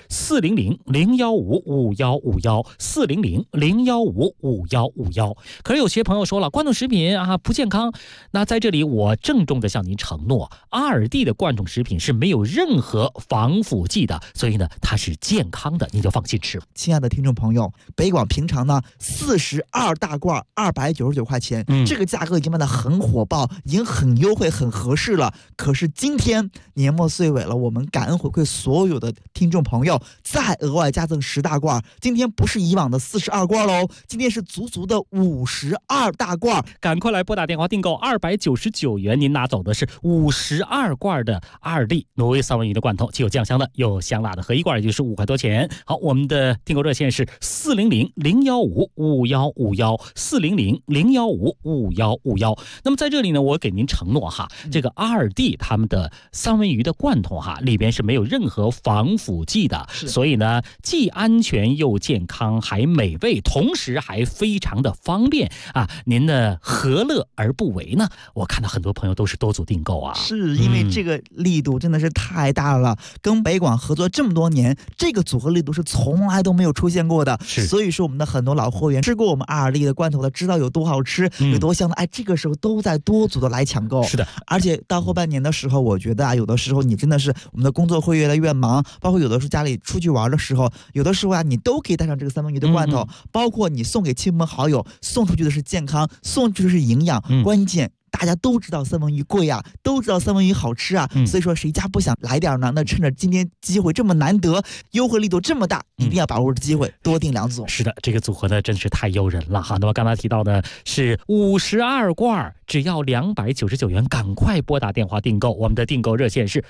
[SPEAKER 11] 400-015-5151，400-015-5151。可是有些朋友说了，罐头食品啊不健康，那在这里我郑重的向您承诺，2D 的罐头食品是没有任何防腐剂的，所以呢它是健康的，您就放心吃。
[SPEAKER 13] 亲爱的听众朋友，北广平常呢42大罐299块钱，这个价格已经卖得很火爆，已经很优惠很合适了。可是今天年末岁尾了，我们感恩回馈所有的听众朋友，再额外加赠10大罐，今天不是以往的42罐喽，今天是足足的52大罐。
[SPEAKER 11] 赶快来拨打电话订购299元，您拿走的是52罐的2D 挪威三文鱼的罐头，既有酱香的又香辣的，合一罐也就是5块多钱。好，我们的订购热线是400-015-5151，400-015-5151。那么在这里呢，我给您承诺哈，这个2D 他们的三文鱼的罐头哈，里边是没有任何防腐剂的，所以呢既安全又健康还美味，同时还非常的方便啊，您呢何乐而不为呢？我看到很多朋友都是多组订购啊，
[SPEAKER 13] 是因为这个力度真的是太大了，跟北广合作这么多年，这个组合力度是从来都没有出现过的。所以说我们的很多老会员吃过我们2D 的罐头的，知道有多好吃，有多香的，这个时候都在多组的来抢购。
[SPEAKER 11] 是的，
[SPEAKER 13] 而且到后半年的时候，我觉得有的时候你真的是我们的工作会越来越忙，包括有的时候家里出去玩的时候，有的时候你都可以带上这个三文鱼的罐头，包括你送给亲朋好友，送出去的是健康，送出去的是营养，关键大家都知道三文鱼贵啊，都知道三文鱼好吃啊，所以说谁家不想来点呢？那趁着今天机会这么难得，优惠力度这么大，一定要把握着机会，多订2组。
[SPEAKER 11] 是的，这个组合呢真是太诱人了哈。那么刚才提到的是52罐，只要299元，赶快拨打电话订购。我们的订购热线是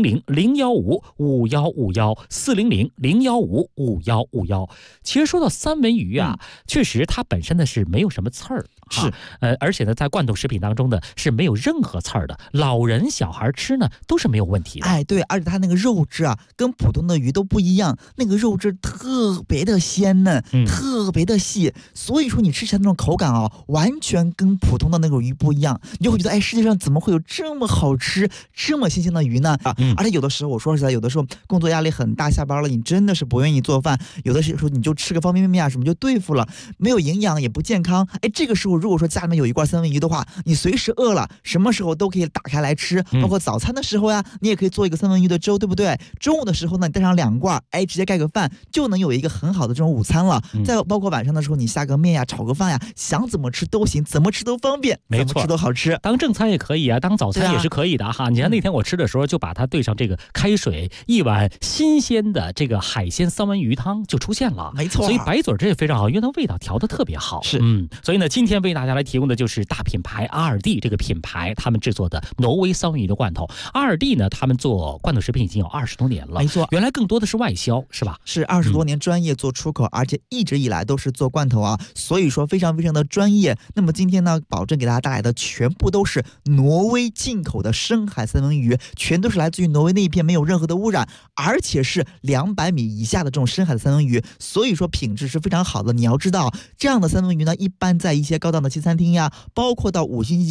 [SPEAKER 11] 400-015-5151，400-015-5151。其实说到三文鱼啊，确实它本身呢是没有什么刺儿。
[SPEAKER 13] 是，
[SPEAKER 11] 而且呢，在罐头食品当中呢是没有任何刺儿的，老人小孩吃呢都是没有问题的。
[SPEAKER 13] 对，而且它那个肉质啊，跟普通的鱼都不一样，那个肉质特别的鲜嫩，特别的细，所以说你吃起来那种口感完全跟普通的那种鱼不一样，你就会觉得世界上怎么会有这么好吃、这么新鲜的鱼呢？而且有的时候我说实在，有的时候工作压力很大，下班了你真的是不愿意做饭，有的时候你就吃个方便面什么就对付了，没有营养也不健康。这个时候如果说家里面有一罐三文鱼的话，你随时饿了，什么时候都可以打开来吃，包括早餐的时候呀，你也可以做一个三文鱼的粥，对不对？中午的时候呢，你带上2罐，直接盖个饭，就能有一个很好的这种午餐了。再包括晚上的时候，你下个面呀，炒个饭呀，想怎么吃都行，怎么吃都方便，
[SPEAKER 11] 没错，
[SPEAKER 13] 怎么吃都好吃。
[SPEAKER 11] 当正餐也可以啊，当早餐也是可以的哈。你看那天我吃的时候，就把它兑上这个开水，一碗新鲜的这个海鲜三文鱼汤就出现了，
[SPEAKER 13] 没错。
[SPEAKER 11] 所以白嘴这也非常好，因为它味道调得特别好。
[SPEAKER 13] 是，
[SPEAKER 11] 所以呢，今天为大家来提供的就是大品牌2D 这个品牌他们制作的挪威三文鱼的罐头。2D 呢，他们做罐头食品已经有20多年了，
[SPEAKER 13] 没错。
[SPEAKER 11] 原来更多的是外销，是吧？
[SPEAKER 13] 是20多年专业做出口，而且一直以来都是做罐头啊，所以说非常非常的专业。那么今天呢，保证给大家带来的全部都是挪威进口的深海三文鱼，全都是来自于挪威那一片，没有任何的污染，而且是200米以下的这种深海的三文鱼，所以说品质是非常好的。你要知道，这样的三文鱼呢，一般在一些高档的西餐厅呀，包括到5星级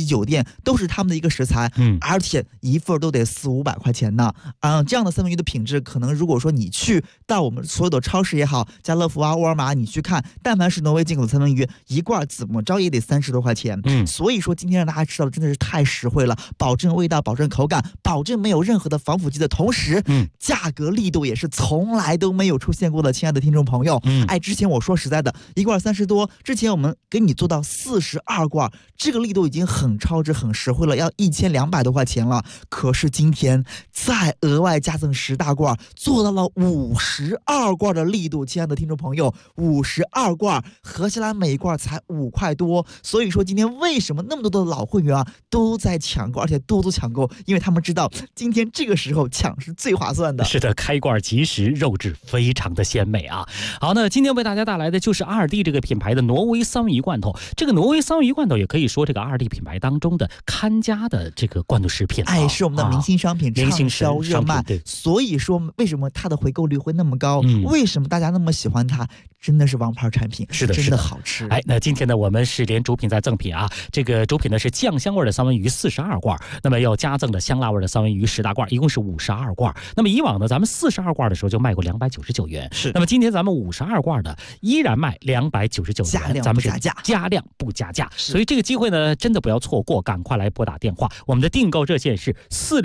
[SPEAKER 13] 酒店都是他们的一个食材，而且一份都得400-500块钱呢。这样的三文鱼的品质，可能如果说你去到我们所有的超市也好，家乐福啊、沃尔玛，你去看，但凡是挪威进口的三文鱼，一罐怎么着也得30多块钱。所以说今天让大家吃到的真的是太实惠了，保证味道，保证口感，保证没有任何的防腐剂的同时，价格力度也是从来都没有出现过的。亲爱的听众朋友，之前我说实在的，一罐30多，之前我们给你做到42罐，这个力度已经很超值、很实惠了，要1200多块钱了。可是今天再额外加赠10大罐，做到了52罐的力度。亲爱的听众朋友，52罐，合起来每罐才5块多。所以说今天为什么那么多的老会员都在抢购，而且多抢购，因为他们知道今天这个时候抢是最划算的。
[SPEAKER 11] 是的，开罐即食，肉质非常的鲜美啊。好，那今天为大家带来的就是阿尔蒂这个品牌的挪威三文鱼罐头。这个挪威三文鱼罐头也可以说这个阿尔蒂品牌当中的看家的这个罐头食品，
[SPEAKER 13] 是我们的明星商品，畅销热卖。所以说为什么它的回购率会那么高？为什么大家那么喜欢它？真的是王牌产品，
[SPEAKER 11] 是的，
[SPEAKER 13] 真的好吃。
[SPEAKER 11] 那今天呢，我们是连主品再赠品啊。这个主品呢是酱香味的三文鱼42罐，那么要加赠的香辣味的三文鱼10大罐，一共是52罐。那么以往呢，咱们42罐的时候就卖过299元，
[SPEAKER 13] 是。
[SPEAKER 11] 那么今天咱们52罐的依然卖299元，咱们是加量不加价。所以这个机会呢，真的不要错过，赶快来拨打电话。我们的订购热线是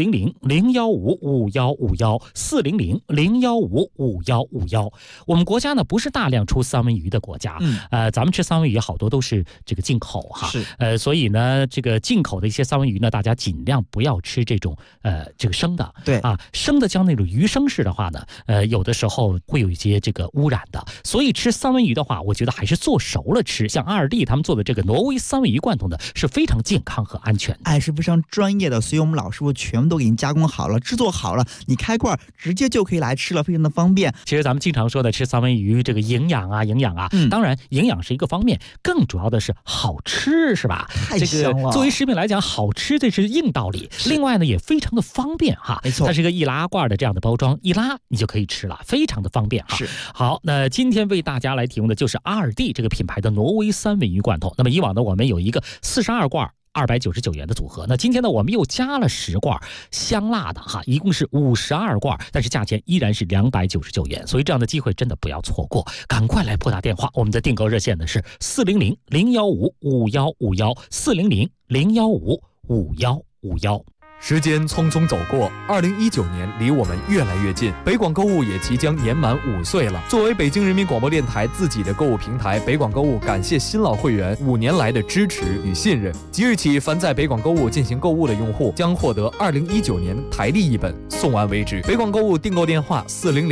[SPEAKER 11] 400-015-5151，400-015-5151。我们国家呢不是大量出三文鱼的国家，咱们吃三文鱼好多都是这个进口哈，
[SPEAKER 13] 是，
[SPEAKER 11] 所以呢，这个进口的一些三文鱼呢，大家尽量不要吃这种这个生的，
[SPEAKER 13] 对
[SPEAKER 11] 啊，生的像那种鱼生式的话呢，有的时候会有一些这个污染的，所以吃三文鱼的话，我觉得还是做熟了吃。像阿尔蒂他们做的这个挪威三文鱼罐头呢，是非常健康和安全的，
[SPEAKER 13] 是非常专业的，所以我们老师傅全部都给你加工好了，制作好了，你开罐直接就可以来吃了，非常的方便。
[SPEAKER 11] 其实咱们经常说的吃三文鱼，这个营养啊，当然营养是一个方面，更主要的是好吃，是吧？
[SPEAKER 13] 太香了。
[SPEAKER 11] 这个作为食品来讲，好吃这是硬道理。另外呢，也非常的方便哈，
[SPEAKER 13] 没错，
[SPEAKER 11] 它是一个易拉罐的这样的包装，一拉你就可以吃了，非常的方便哈。
[SPEAKER 13] 是。
[SPEAKER 11] 好，那今天为大家来提供的就是阿尔蒂这个品牌的挪威三文鱼罐头。那么以往呢，我们有一个42罐。299元的组合，那今天呢，我们又加了10罐香辣的哈，一共是52罐，但是价钱依然是299元，所以这样的机会真的不要错过，赶快来拨打电话。我们的订购热线呢是400-015-5151，400-015-5151。
[SPEAKER 10] 时间匆匆走过，2019年离我们越来越近，北广购物也即将年满5岁了。作为北京人民广播电台自己的购物平台，北广购物感谢新老会员5年来的支持与信任。即日起，凡在北广购物进行购物的用户将获得2019年台历一本，送完为止。北广购物订购电话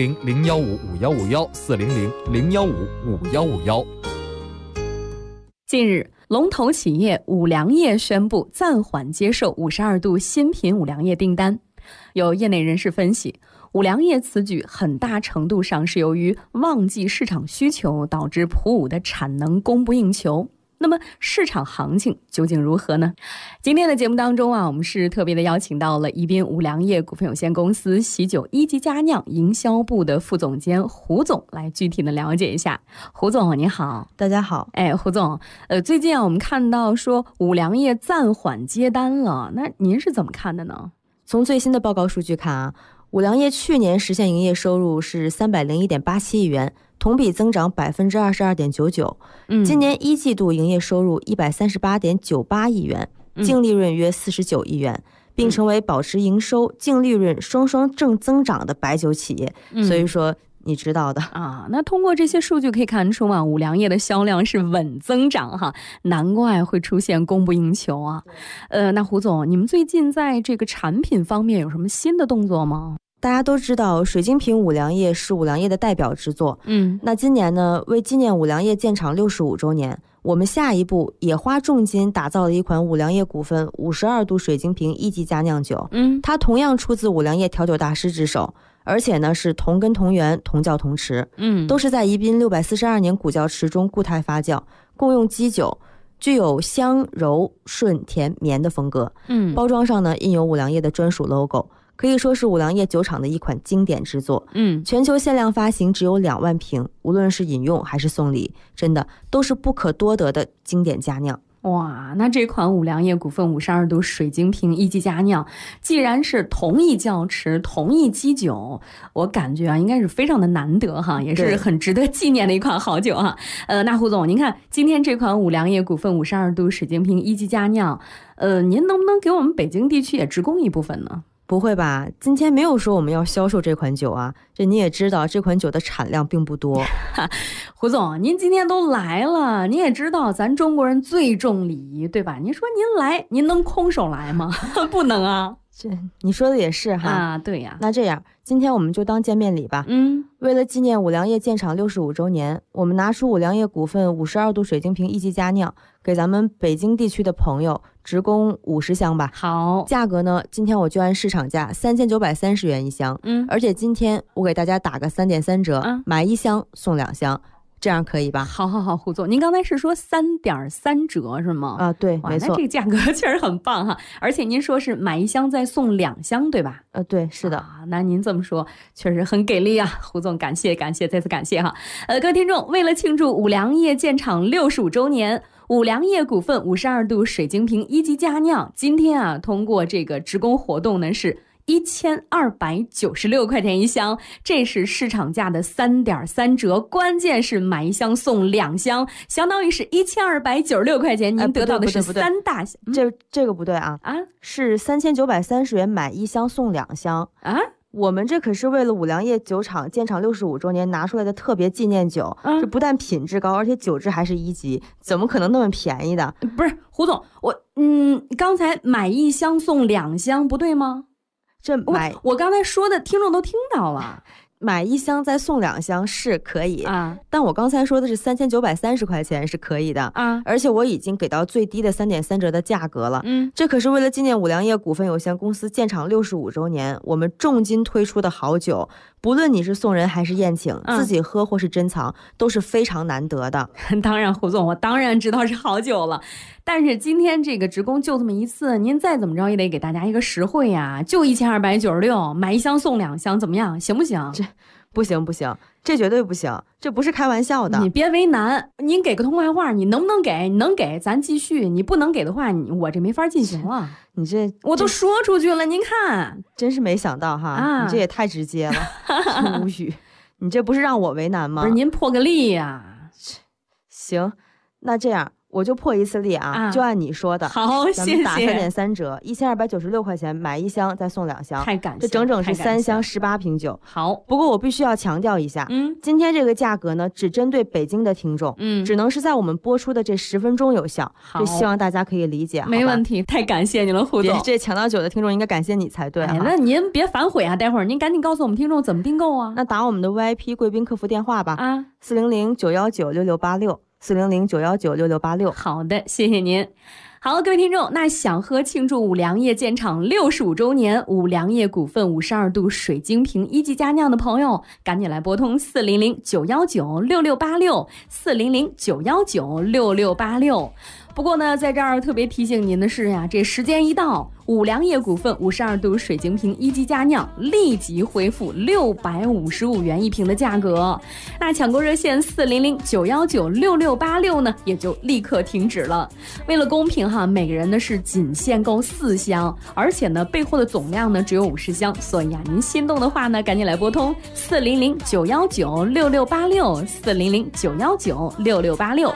[SPEAKER 10] 400-015-5151，400-015-5151。
[SPEAKER 14] 近日，龙头企业五粮液宣布暂缓接受52度新品五粮液订单。有业内人士分析，五粮液此举很大程度上是由于旺季市场需求导致普五的产能供不应求。那么市场行情究竟如何呢？今天的节目当中我们是特别的邀请到了宜宾五粮液股份有限公司喜酒一级佳酿营销部的副总监胡总来具体的了解一下。胡总你好。
[SPEAKER 15] 大家好。
[SPEAKER 14] 胡总，最近我们看到说五粮液暂缓接单了，那您是怎么看的呢？
[SPEAKER 15] 从最新的报告数据看五粮液去年实现营业收入是301.87亿元，同比增长22.99%。今年一季度营业收入138.98亿元，净利润约49亿元，并成为保持营收、净利润双双正增长的白酒企业。所以说你知道的
[SPEAKER 14] 那通过这些数据可以看出五粮液的销量是稳增长哈，难怪会出现供不应求啊。那胡总，你们最近在这个产品方面有什么新的动作吗？
[SPEAKER 15] 大家都知道水晶瓶五粮液是五粮液的代表之作。那今年呢，为纪念五粮液建厂65周年，我们下一步也花重金打造了一款五粮液股份52度水晶瓶一级佳酿酒。它同样出自五粮液调酒大师之手，而且呢是同根同源同窖同池，都是在宜宾642年古窖池中固态发酵，共用基酒，具有香柔顺甜绵的风格。包装上呢印有五粮液的专属 logo，可以说是五粮液酒厂的一款经典之作。全球限量发行只有2万瓶，无论是饮用还是送礼，真的都是不可多得的经典佳酿。
[SPEAKER 14] 哇，那这款五粮液股份52度水晶瓶一级佳酿，既然是同一窖池、同一基酒，我感觉啊，应该是非常的难得哈，也是很值得纪念的一款好酒哈。那胡总，您看今天这款五粮液股份52度水晶瓶一级佳酿，您能不能给我们北京地区也直供一部分呢？
[SPEAKER 15] 不会吧，今天没有说我们要销售这款酒啊，这你也知道，这款酒的产量并不多。
[SPEAKER 14] 胡总，您今天都来了，您也知道咱中国人最重礼仪，对吧？您说您来，您能空手来吗？不能啊。
[SPEAKER 15] 这你说的也是哈。
[SPEAKER 14] 啊，对呀。
[SPEAKER 15] 那这样，今天我们就当见面礼吧。为了纪念五粮液建厂65周年，我们拿出五粮液股份52度水晶瓶一级佳酿，给咱们北京地区的朋友直供50箱吧。
[SPEAKER 14] 好，
[SPEAKER 15] 价格呢，今天我就按市场价3930元一箱。而且今天我给大家打个3.3折，买1箱送2箱。这样可以吧？
[SPEAKER 14] 好，胡总，您刚才是说3.3折是吗？
[SPEAKER 15] 啊，对，没错。
[SPEAKER 14] 那这个价格确实很棒哈，而且您说是买1箱再送2箱，对吧？
[SPEAKER 15] 对，是的。
[SPEAKER 14] 那您这么说确实很给力啊，胡总，感谢，再次感谢哈。各位听众，为了庆祝五粮液建厂65周年，五粮液股份52度水晶瓶一级佳酿，今天啊，通过这个直供活动呢是1296块钱一箱，这是市场价的3.3折，关键是买1箱送2箱，相当于是1296块钱，您得到的是3大箱。
[SPEAKER 15] 这个不对啊，是3930元买1箱送2箱啊。我们这可是为了五粮液酒厂建厂65周年拿出来的特别纪念酒，这不但品质高，而且酒质还是1级，怎么可能那么便宜的？
[SPEAKER 14] 不是胡总，刚才买1箱送2箱不对吗？我刚才说的听众都听到了，
[SPEAKER 15] 买1箱再送2箱是可以啊，但我刚才说的是3930块钱是可以的啊，而且我已经给到最低的3.3折的价格了。这可是为了纪念五粮液股份有限公司建厂65周年，我们重金推出的好酒，不论你是送人还是宴请，自己喝或是珍藏，都是非常难得的。
[SPEAKER 14] 当然，胡总，我当然知道是好酒了。但是今天这个直供就这么一次，您再怎么着也得给大家一个实惠呀，就1296，买1箱送2箱，怎么样？行不行？
[SPEAKER 15] 这不行，这绝对不行，这不是开玩笑的。
[SPEAKER 14] 你别为难，您给个痛快话，你能不能给？你能给咱继续，你不能给的话，我这没法进行了。
[SPEAKER 15] 你这
[SPEAKER 14] 我都说出去了，您看，
[SPEAKER 15] 真是没想到哈，你这也太直接了，无语。你这不是让我为难吗？
[SPEAKER 14] 不是，您破个例呀。
[SPEAKER 15] 行，那这样。我就破一次例啊，就按你说的。
[SPEAKER 14] 好，谢谢。
[SPEAKER 15] 咱们打3.3折，1296块钱买1箱再送2箱，
[SPEAKER 14] 太感谢。
[SPEAKER 15] 这整整是3箱18瓶酒。
[SPEAKER 14] 好，
[SPEAKER 15] 不过我必须要强调一下，今天这个价格呢，只针对北京的听众，只能是在我们播出的这10分钟有效。这希望大家可以理解。
[SPEAKER 14] 没问题，太感谢你了，胡总。
[SPEAKER 15] 这抢到酒的听众应该感谢你才对。
[SPEAKER 14] 那您别反悔啊，待会儿您赶紧告诉我们听众怎么订购啊。
[SPEAKER 15] 那打我们的 VIP 贵宾客服电话吧，400-919-6686，400-919-6686。
[SPEAKER 14] 好的，谢谢您。好，各位听众，那想喝庆祝五粮液建厂65周年五粮液股份52度水晶瓶一级佳酿的朋友，赶紧来拨通400-919-6686，400-919-6686。不过呢，在这儿特别提醒您的是呀，这时间一到，五粮液股份52度水晶瓶一级佳酿立即恢复655元一瓶的价格。那抢购热线400-919-6686呢，也就立刻停止了。为了公平哈，每个人呢是仅限购4箱，而且呢备货的总量呢只有50箱，所以啊，您心动的话呢，赶紧来拨通400-919-6686，400-919-6686。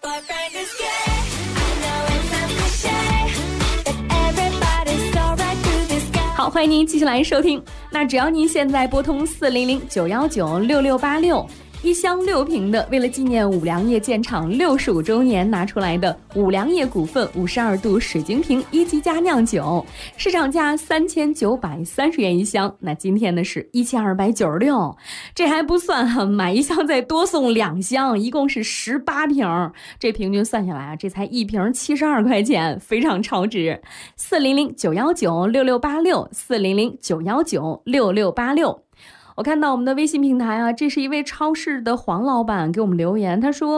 [SPEAKER 14] 好，欢迎您继续来收听。那只要您现在拨通400-919-6686，一箱6瓶的，为了纪念五粮液建厂65周年拿出来的五粮液股份52度水晶瓶一级佳酿酒，市场价3930元一箱，那今天呢是1296，这还不算哈，买1箱再多送2箱，一共是18瓶，这平均算下来啊，这才1瓶72块钱，非常超值。400-919-6686，400-919-6686。我看到我们的微信平台啊，这是一位超市的黄老板给我们留言，他说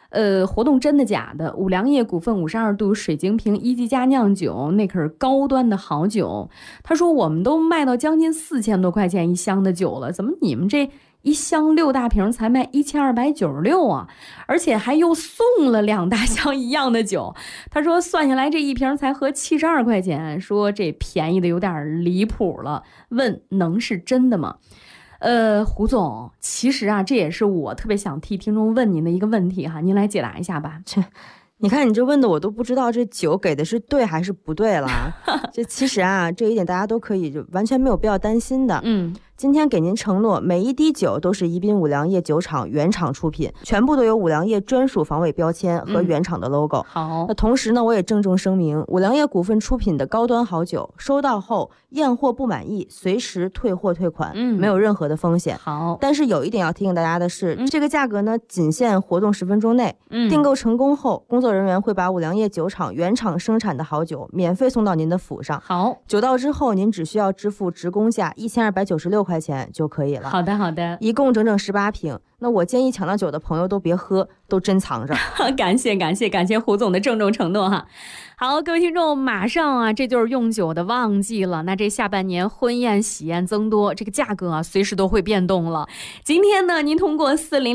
[SPEAKER 14] 活动真的假的？五粮液股份52度水晶瓶1级佳酿酒，那可是高端的好酒。他说我们都卖到将近4000多块钱一箱的酒了，怎么你们这一箱6大瓶才卖1296啊？而且还又送了2大箱一样的酒。他说算下来这一瓶才合72块钱，说这便宜的有点离谱了，问能是真的吗？胡总，其实啊，这也是我特别想替听众问您的一个问题哈，您来解答一下吧。
[SPEAKER 15] 你看你这问的我都不知道这酒给的是对还是不对了。这其实啊，这一点大家都可以就完全没有必要担心的。今天给您承诺，每一滴酒都是宜宾五粮液酒厂原厂出品，全部都有五粮液专属防伪标签和原厂的 logo。好，那同时呢，我也郑重声明，五粮液股份出品的高端好酒，收到后验货不满意，随时退货退款，没有任何的风险。好，但是有一点要提醒大家的是，这个价格呢，仅限活动10分钟内。订购成功后，工作人员会把五粮液酒厂原厂生产的好酒免费送到您的府上。好，酒到之后，您只需要支付职工价1296块钱就可以了。好的，好的，一共整整18瓶。那我建议抢到酒的朋友都别喝，都珍藏着。
[SPEAKER 14] 感谢胡总的郑重承诺哈。好，各位听众，马上啊，这就是用酒的旺季了。那这下半年婚宴喜宴增多，这个价格啊，随时都会变动了。今天呢，您通过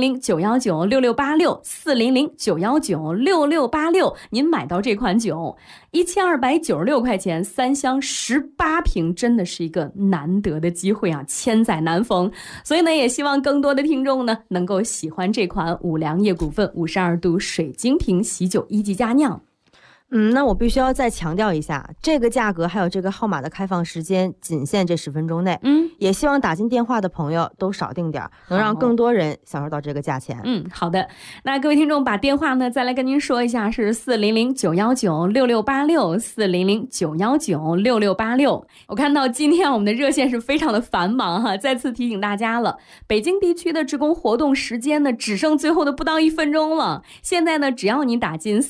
[SPEAKER 14] 400-919-6686，400-919-6686，您买到这款酒，1296块钱，3箱18瓶，真的是一个难得的机会啊，千载难逢。所以呢，也希望更多的听众呢，能够喜欢这款五粮液股份52度水晶瓶喜酒1级佳酿。
[SPEAKER 15] 那我必须要再强调一下，这个价格还有这个号码的开放时间仅限这10分钟内。也希望打进电话的朋友都少订点，能让更多人享受到这个价钱。
[SPEAKER 14] 好的。那各位听众把电话呢再来跟您说一下，是400-919-6686，400-919-6686。我看到今天我们的热线是非常的繁忙哈，再次提醒大家了，北京地区的职工活动时间呢只剩最后的不到1分钟了。现在呢，只要你打进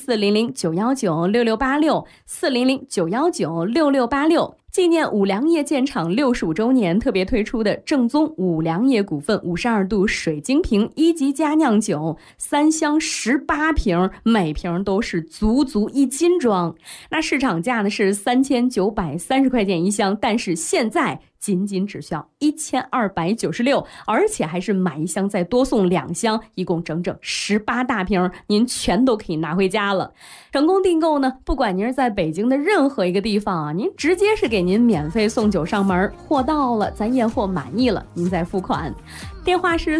[SPEAKER 14] 400-919-6686，400-919-6686，纪念五粮液建厂65周年特别推出的正宗五粮液股份52度水晶瓶1级佳酿酒，3箱18瓶，每瓶都是足1斤装。那市场价呢是3930块钱一箱，但是现在仅只需要1296，而且还是买一箱再多送2箱，一共整整18大瓶，您全都可以拿回家了。成功订购呢，不管您是在北京的任何一个地方啊，您直接是给您免费送酒上门，货到了咱验货满意了，您再付款。电话是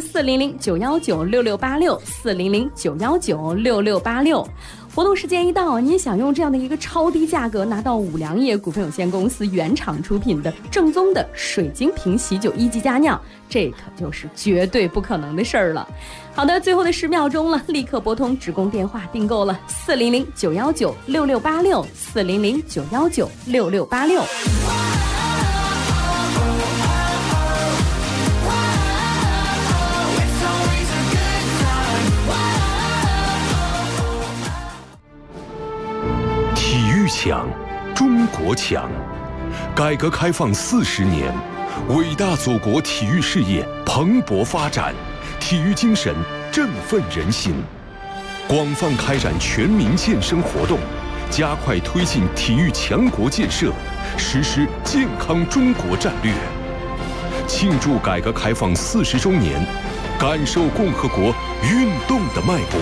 [SPEAKER 14] 400-919-6686，400-919-6686。活动时间一到，您想用这样的一个超低价格拿到五粮液股份有限公司原厂出品的正宗的水晶瓶喜酒1级佳酿，这可就是绝对不可能的事儿了。好的，最后的10秒钟了，立刻拨通职工电话订购了400-919-6686，400-919-6686。
[SPEAKER 1] 强，中国强。改革开放40年，伟大祖国体育事业蓬勃发展，体育精神振奋人心。广泛开展全民健身活动，加快推进体育强国建设，实施健康中国战略。庆祝改革开放40周年，感受共和国运动的脉搏。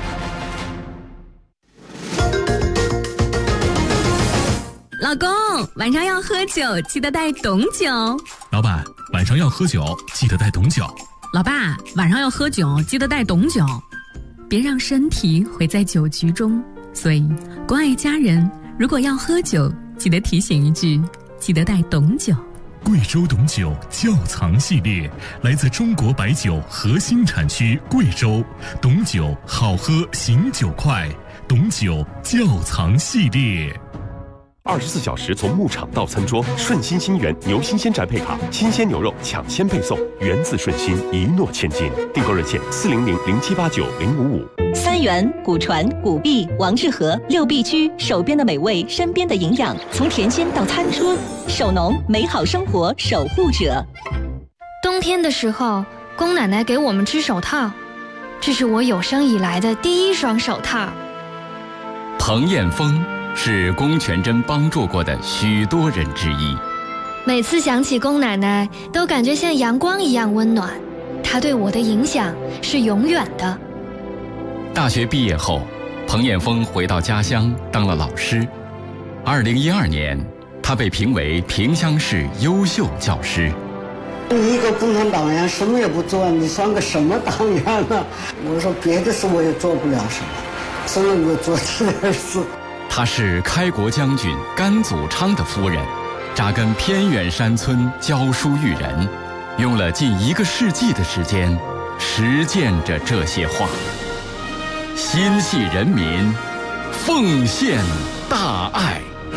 [SPEAKER 16] 老公，晚上要喝酒，记得带董酒。
[SPEAKER 17] 老板，晚上要喝酒，记得带董酒。
[SPEAKER 16] 老爸，晚上要喝酒，记得带董酒。别让身体毁在酒局中。所以，关爱家人，如果要喝酒，记得提醒一句，记得带董酒。
[SPEAKER 17] 贵州董酒窖藏系列，来自中国白酒核心产区贵州，董酒好喝醒酒快，董酒窖藏系列。
[SPEAKER 3] 24小时从牧场到餐桌，顺心新源牛新鲜宅配卡，新鲜牛肉抢先配送，源自顺心，一诺千金。订购热线400-0789-055。
[SPEAKER 6] 三元、古传、古币、王致和6必居，手边的美味，身边的营养，从甜心到餐桌，手农美好生活守护者。
[SPEAKER 18] 冬天的时候，宫奶奶给我们织手套， 这是我有生以来的第一双手套。
[SPEAKER 19] 彭艳峰是龚全珍帮助过的许多人之一。
[SPEAKER 18] 每次想起龚奶奶，都感觉像阳光一样温暖。她对我的影响是永远的。
[SPEAKER 19] 大学毕业后，彭艳峰回到家乡当了老师。2012年，他被评为萍乡市优秀教师。
[SPEAKER 20] 你一个共产党员什么也不做，你算个什么党员呢？我说别的事我也做不了什么，只能够做这点事。
[SPEAKER 19] 她是开国将军甘祖昌的夫人，扎根偏远山村教书育人，用了近1个世纪的时间实践着这些话。心系人民，奉献大爱。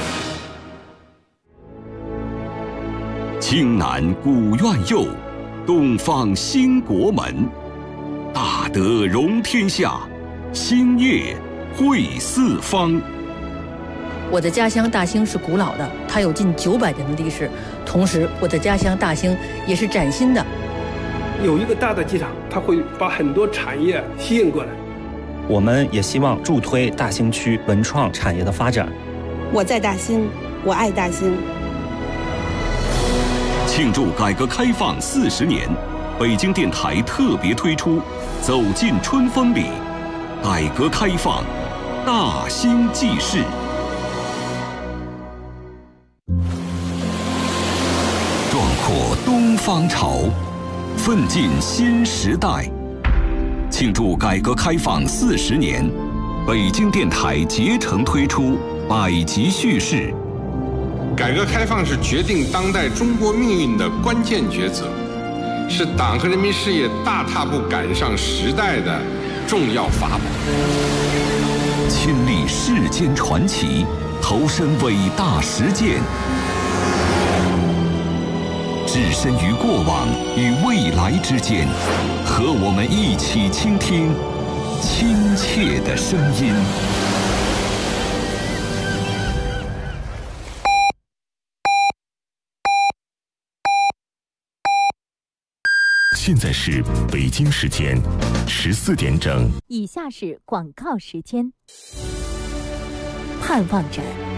[SPEAKER 1] 青南古院右，东方兴国门。大德容天下，兴业惠四方。
[SPEAKER 21] 我的家乡大兴是古老的，它有近900年的历史。同时，我的家乡大兴也是崭新的。
[SPEAKER 22] 有一个大的机场，它会把很多产业吸引过来。
[SPEAKER 23] 我们也希望助推大兴区文创产业的发展。
[SPEAKER 24] 我在大兴，我爱大兴。
[SPEAKER 1] 庆祝改革开放40年，北京电台特别推出《走进春风里》，改革开放大兴纪事。壮阔东方潮，奋进新时代。庆祝改革开放40年，北京电台竭诚推出100集叙事。
[SPEAKER 25] 改革开放是决定当代中国命运的关键抉择，是党和人民事业大踏步赶上时代的重要法宝。
[SPEAKER 1] 亲历世间传奇，投身伟大实践，置身于过往与未来之间，和我们一起倾听亲切的声音。
[SPEAKER 17] 现在是北京时间14点整。
[SPEAKER 8] 以下是广告时间。盼望着